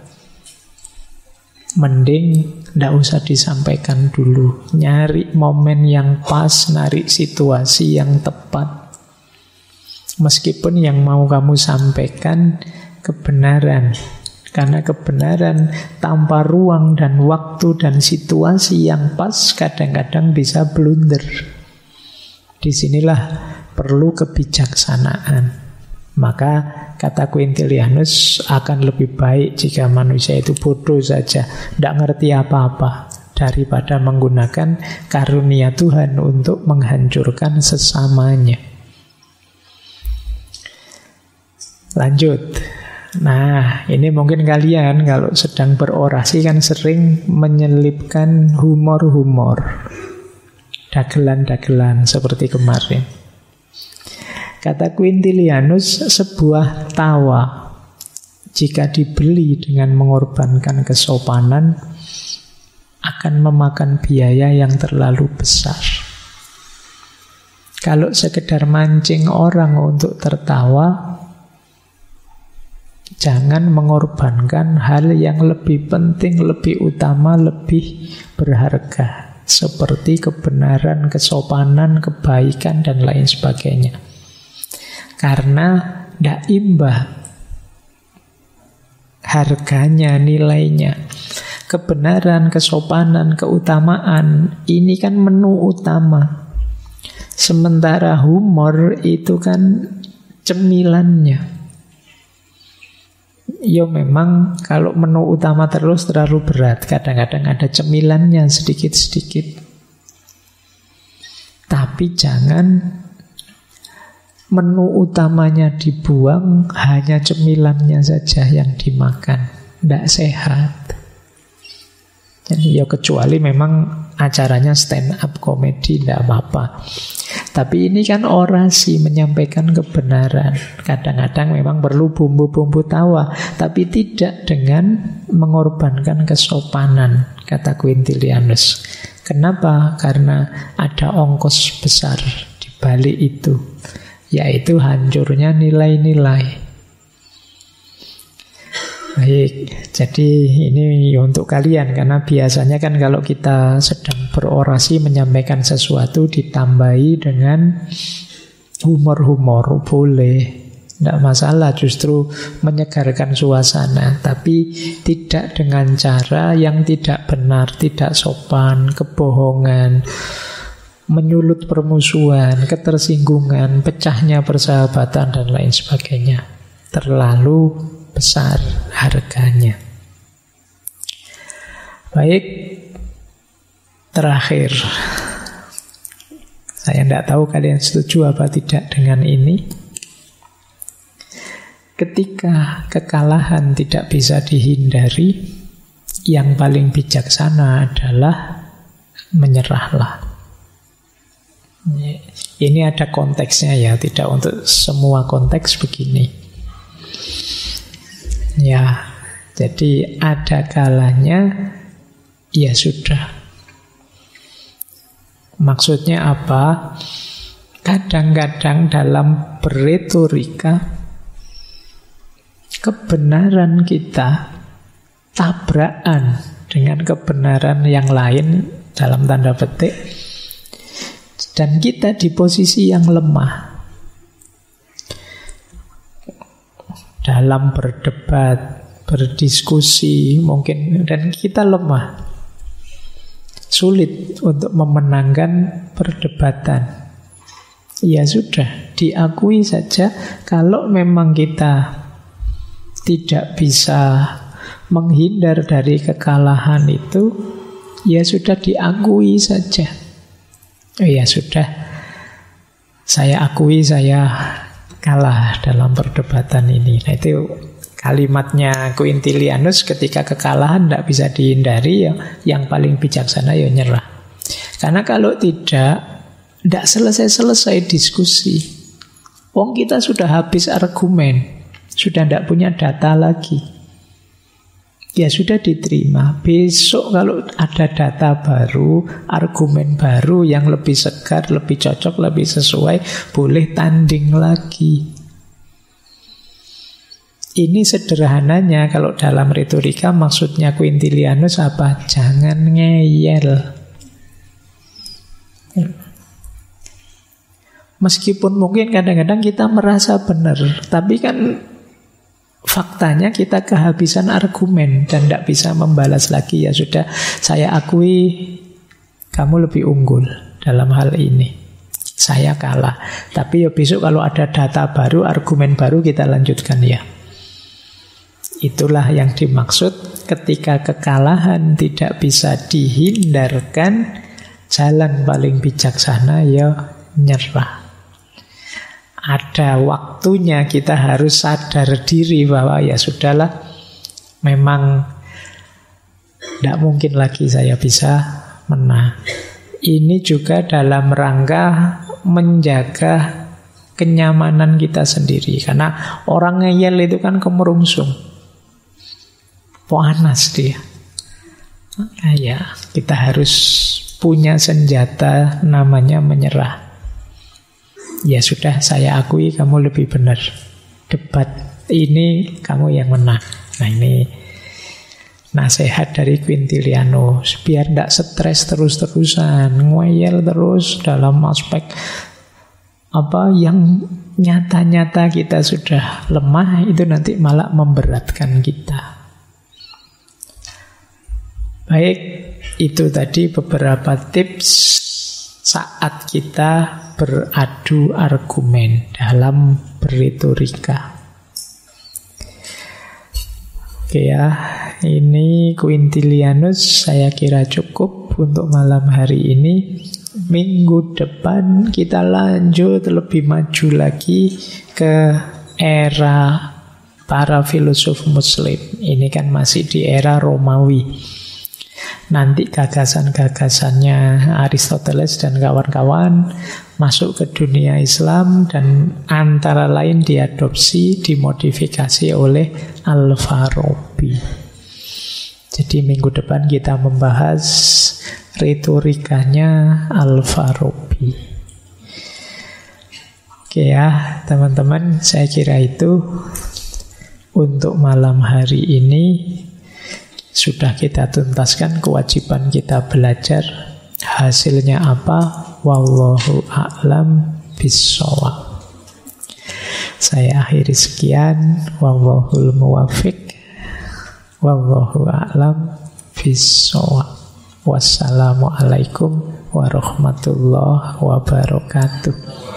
mending tidak usah disampaikan dulu. Nyari momen yang pas, nyari situasi yang tepat. Meskipun yang mau kamu sampaikan kebenaran, karena kebenaran tanpa ruang dan waktu dan situasi yang pas kadang-kadang bisa blunder. Disinilah perlu kebijaksanaan. Maka kata Quintilianus, akan lebih baik jika manusia itu bodoh saja, tidak ngerti apa-apa, daripada menggunakan karunia Tuhan untuk menghancurkan sesamanya. Lanjut. Nah, ini mungkin kalian kalau sedang berorasi kan sering menyelipkan humor-humor, dagelan-dagelan seperti kemarin. Kata Quintilianus, sebuah tawa jika dibeli dengan mengorbankan kesopanan akan memakan biaya yang terlalu besar. Kalau sekedar mancing orang untuk tertawa, jangan mengorbankan hal yang lebih penting, lebih utama, lebih berharga, seperti kebenaran, kesopanan, kebaikan, dan lain sebagainya. Karena tidak imbang harganya, nilainya. Kebenaran, kesopanan, keutamaan, ini kan menu utama. Sementara humor itu kan cemilannya. Ya memang kalau menu utama terus terlalu berat. Kadang-kadang ada cemilannya sedikit-sedikit. Tapi jangan menu utamanya dibuang, hanya cemilannya saja yang dimakan. Tidak sehat. Jadi ya kecuali memang acaranya stand up comedy, tidak apa-apa. Tapi ini kan orasi, menyampaikan kebenaran. Kadang-kadang memang perlu bumbu-bumbu tawa, tapi tidak dengan mengorbankan kesopanan, kata Quintilianus. Kenapa? Karena ada ongkos besar di balik itu, yaitu hancurnya nilai-nilai. Baik, jadi ini untuk kalian, karena biasanya kan kalau kita sedang berorasi menyampaikan sesuatu ditambahi dengan humor-humor, boleh, tidak masalah, justru menyegarkan suasana, tapi tidak dengan cara yang tidak benar, tidak sopan, kebohongan, menyulut permusuhan, ketersinggungan, pecahnya persahabatan, dan lain sebagainya. Terlalu besar harganya. Baik, terakhir, saya tidak tahu kalian setuju apa tidak dengan ini. Ketika kekalahan tidak bisa dihindari, yang paling bijaksana adalah menyerahlah. Ini ada konteksnya ya, tidak untuk semua konteks begini. Ya, jadi ada kalanya ya sudah. Maksudnya apa? Kadang-kadang dalam berretorika, kebenaran kita tabrakan dengan kebenaran yang lain dalam tanda petik, dan kita di posisi yang lemah dalam berdebat, berdiskusi mungkin, dan kita lemah, sulit untuk memenangkan perdebatan. Ya sudah, diakui saja kalau memang kita tidak bisa menghindar dari kekalahan itu, ya sudah diakui saja. Ya sudah, saya akui saya kalah dalam perdebatan ini. Nah, itu kalimatnya Quintilianus, ketika kekalahan tidak bisa dihindari, ya yang paling bijaksana ya nyerah. Karena kalau tidak selesai-selesai diskusi. Wong kita sudah habis argumen, sudah tidak punya data lagi. Ya sudah diterima. Besok kalau ada data baru, argumen baru yang lebih segar, lebih cocok, lebih sesuai, boleh tanding lagi. Ini sederhananya, kalau dalam retorika maksudnya Quintilianus apa? Jangan ngeyel. Meskipun mungkin kadang-kadang kita merasa benar, tapi kan faktanya kita kehabisan argumen dan tidak bisa membalas lagi. Ya sudah, saya akui kamu lebih unggul dalam hal ini. Saya kalah. Tapi ya besok kalau ada data baru, argumen baru, kita lanjutkan ya. Itulah yang dimaksud ketika kekalahan tidak bisa dihindarkan, jalan paling bijaksana ya nyerah. Ada waktunya kita harus sadar diri bahwa ya sudahlah, memang tidak mungkin lagi saya bisa menang. Ini juga dalam rangka menjaga kenyamanan kita sendiri. Karena orang ngeyel itu kan kemerungsung, panas dia. Nah, ya, kita harus punya senjata namanya menyerah. Ya sudah, saya akui kamu lebih benar. Debat ini kamu yang menang. Nah, ini nasihat dari Quintilianus. Biar tidak stres terus-terusan, ngeyel terus dalam aspek apa yang nyata-nyata kita sudah lemah, itu nanti malah memberatkan kita. Baik, itu tadi beberapa tips saat kita beradu argumen dalam berretorika. Oke ya, ini Quintilianus saya kira cukup untuk malam hari ini. Minggu depan kita lanjut lebih maju lagi ke era para filosof Muslim. Ini kan masih di era Romawi. Nanti gagasan-gagasannya Aristoteles dan kawan-kawan masuk ke dunia Islam dan antara lain diadopsi, dimodifikasi oleh Al-Farabi. Jadi minggu depan kita membahas retorikanya Al-Farabi. Oke ya teman-teman, saya kira itu untuk malam hari ini. Sudah kita tuntaskan kewajiban kita belajar. Hasilnya apa? Wallahu a'lam bishawab. Saya akhiri sekian. Wallahul muwaffiq. Wallahu a'lam bishawab. Wassalamualaikum warahmatullahi wabarakatuh.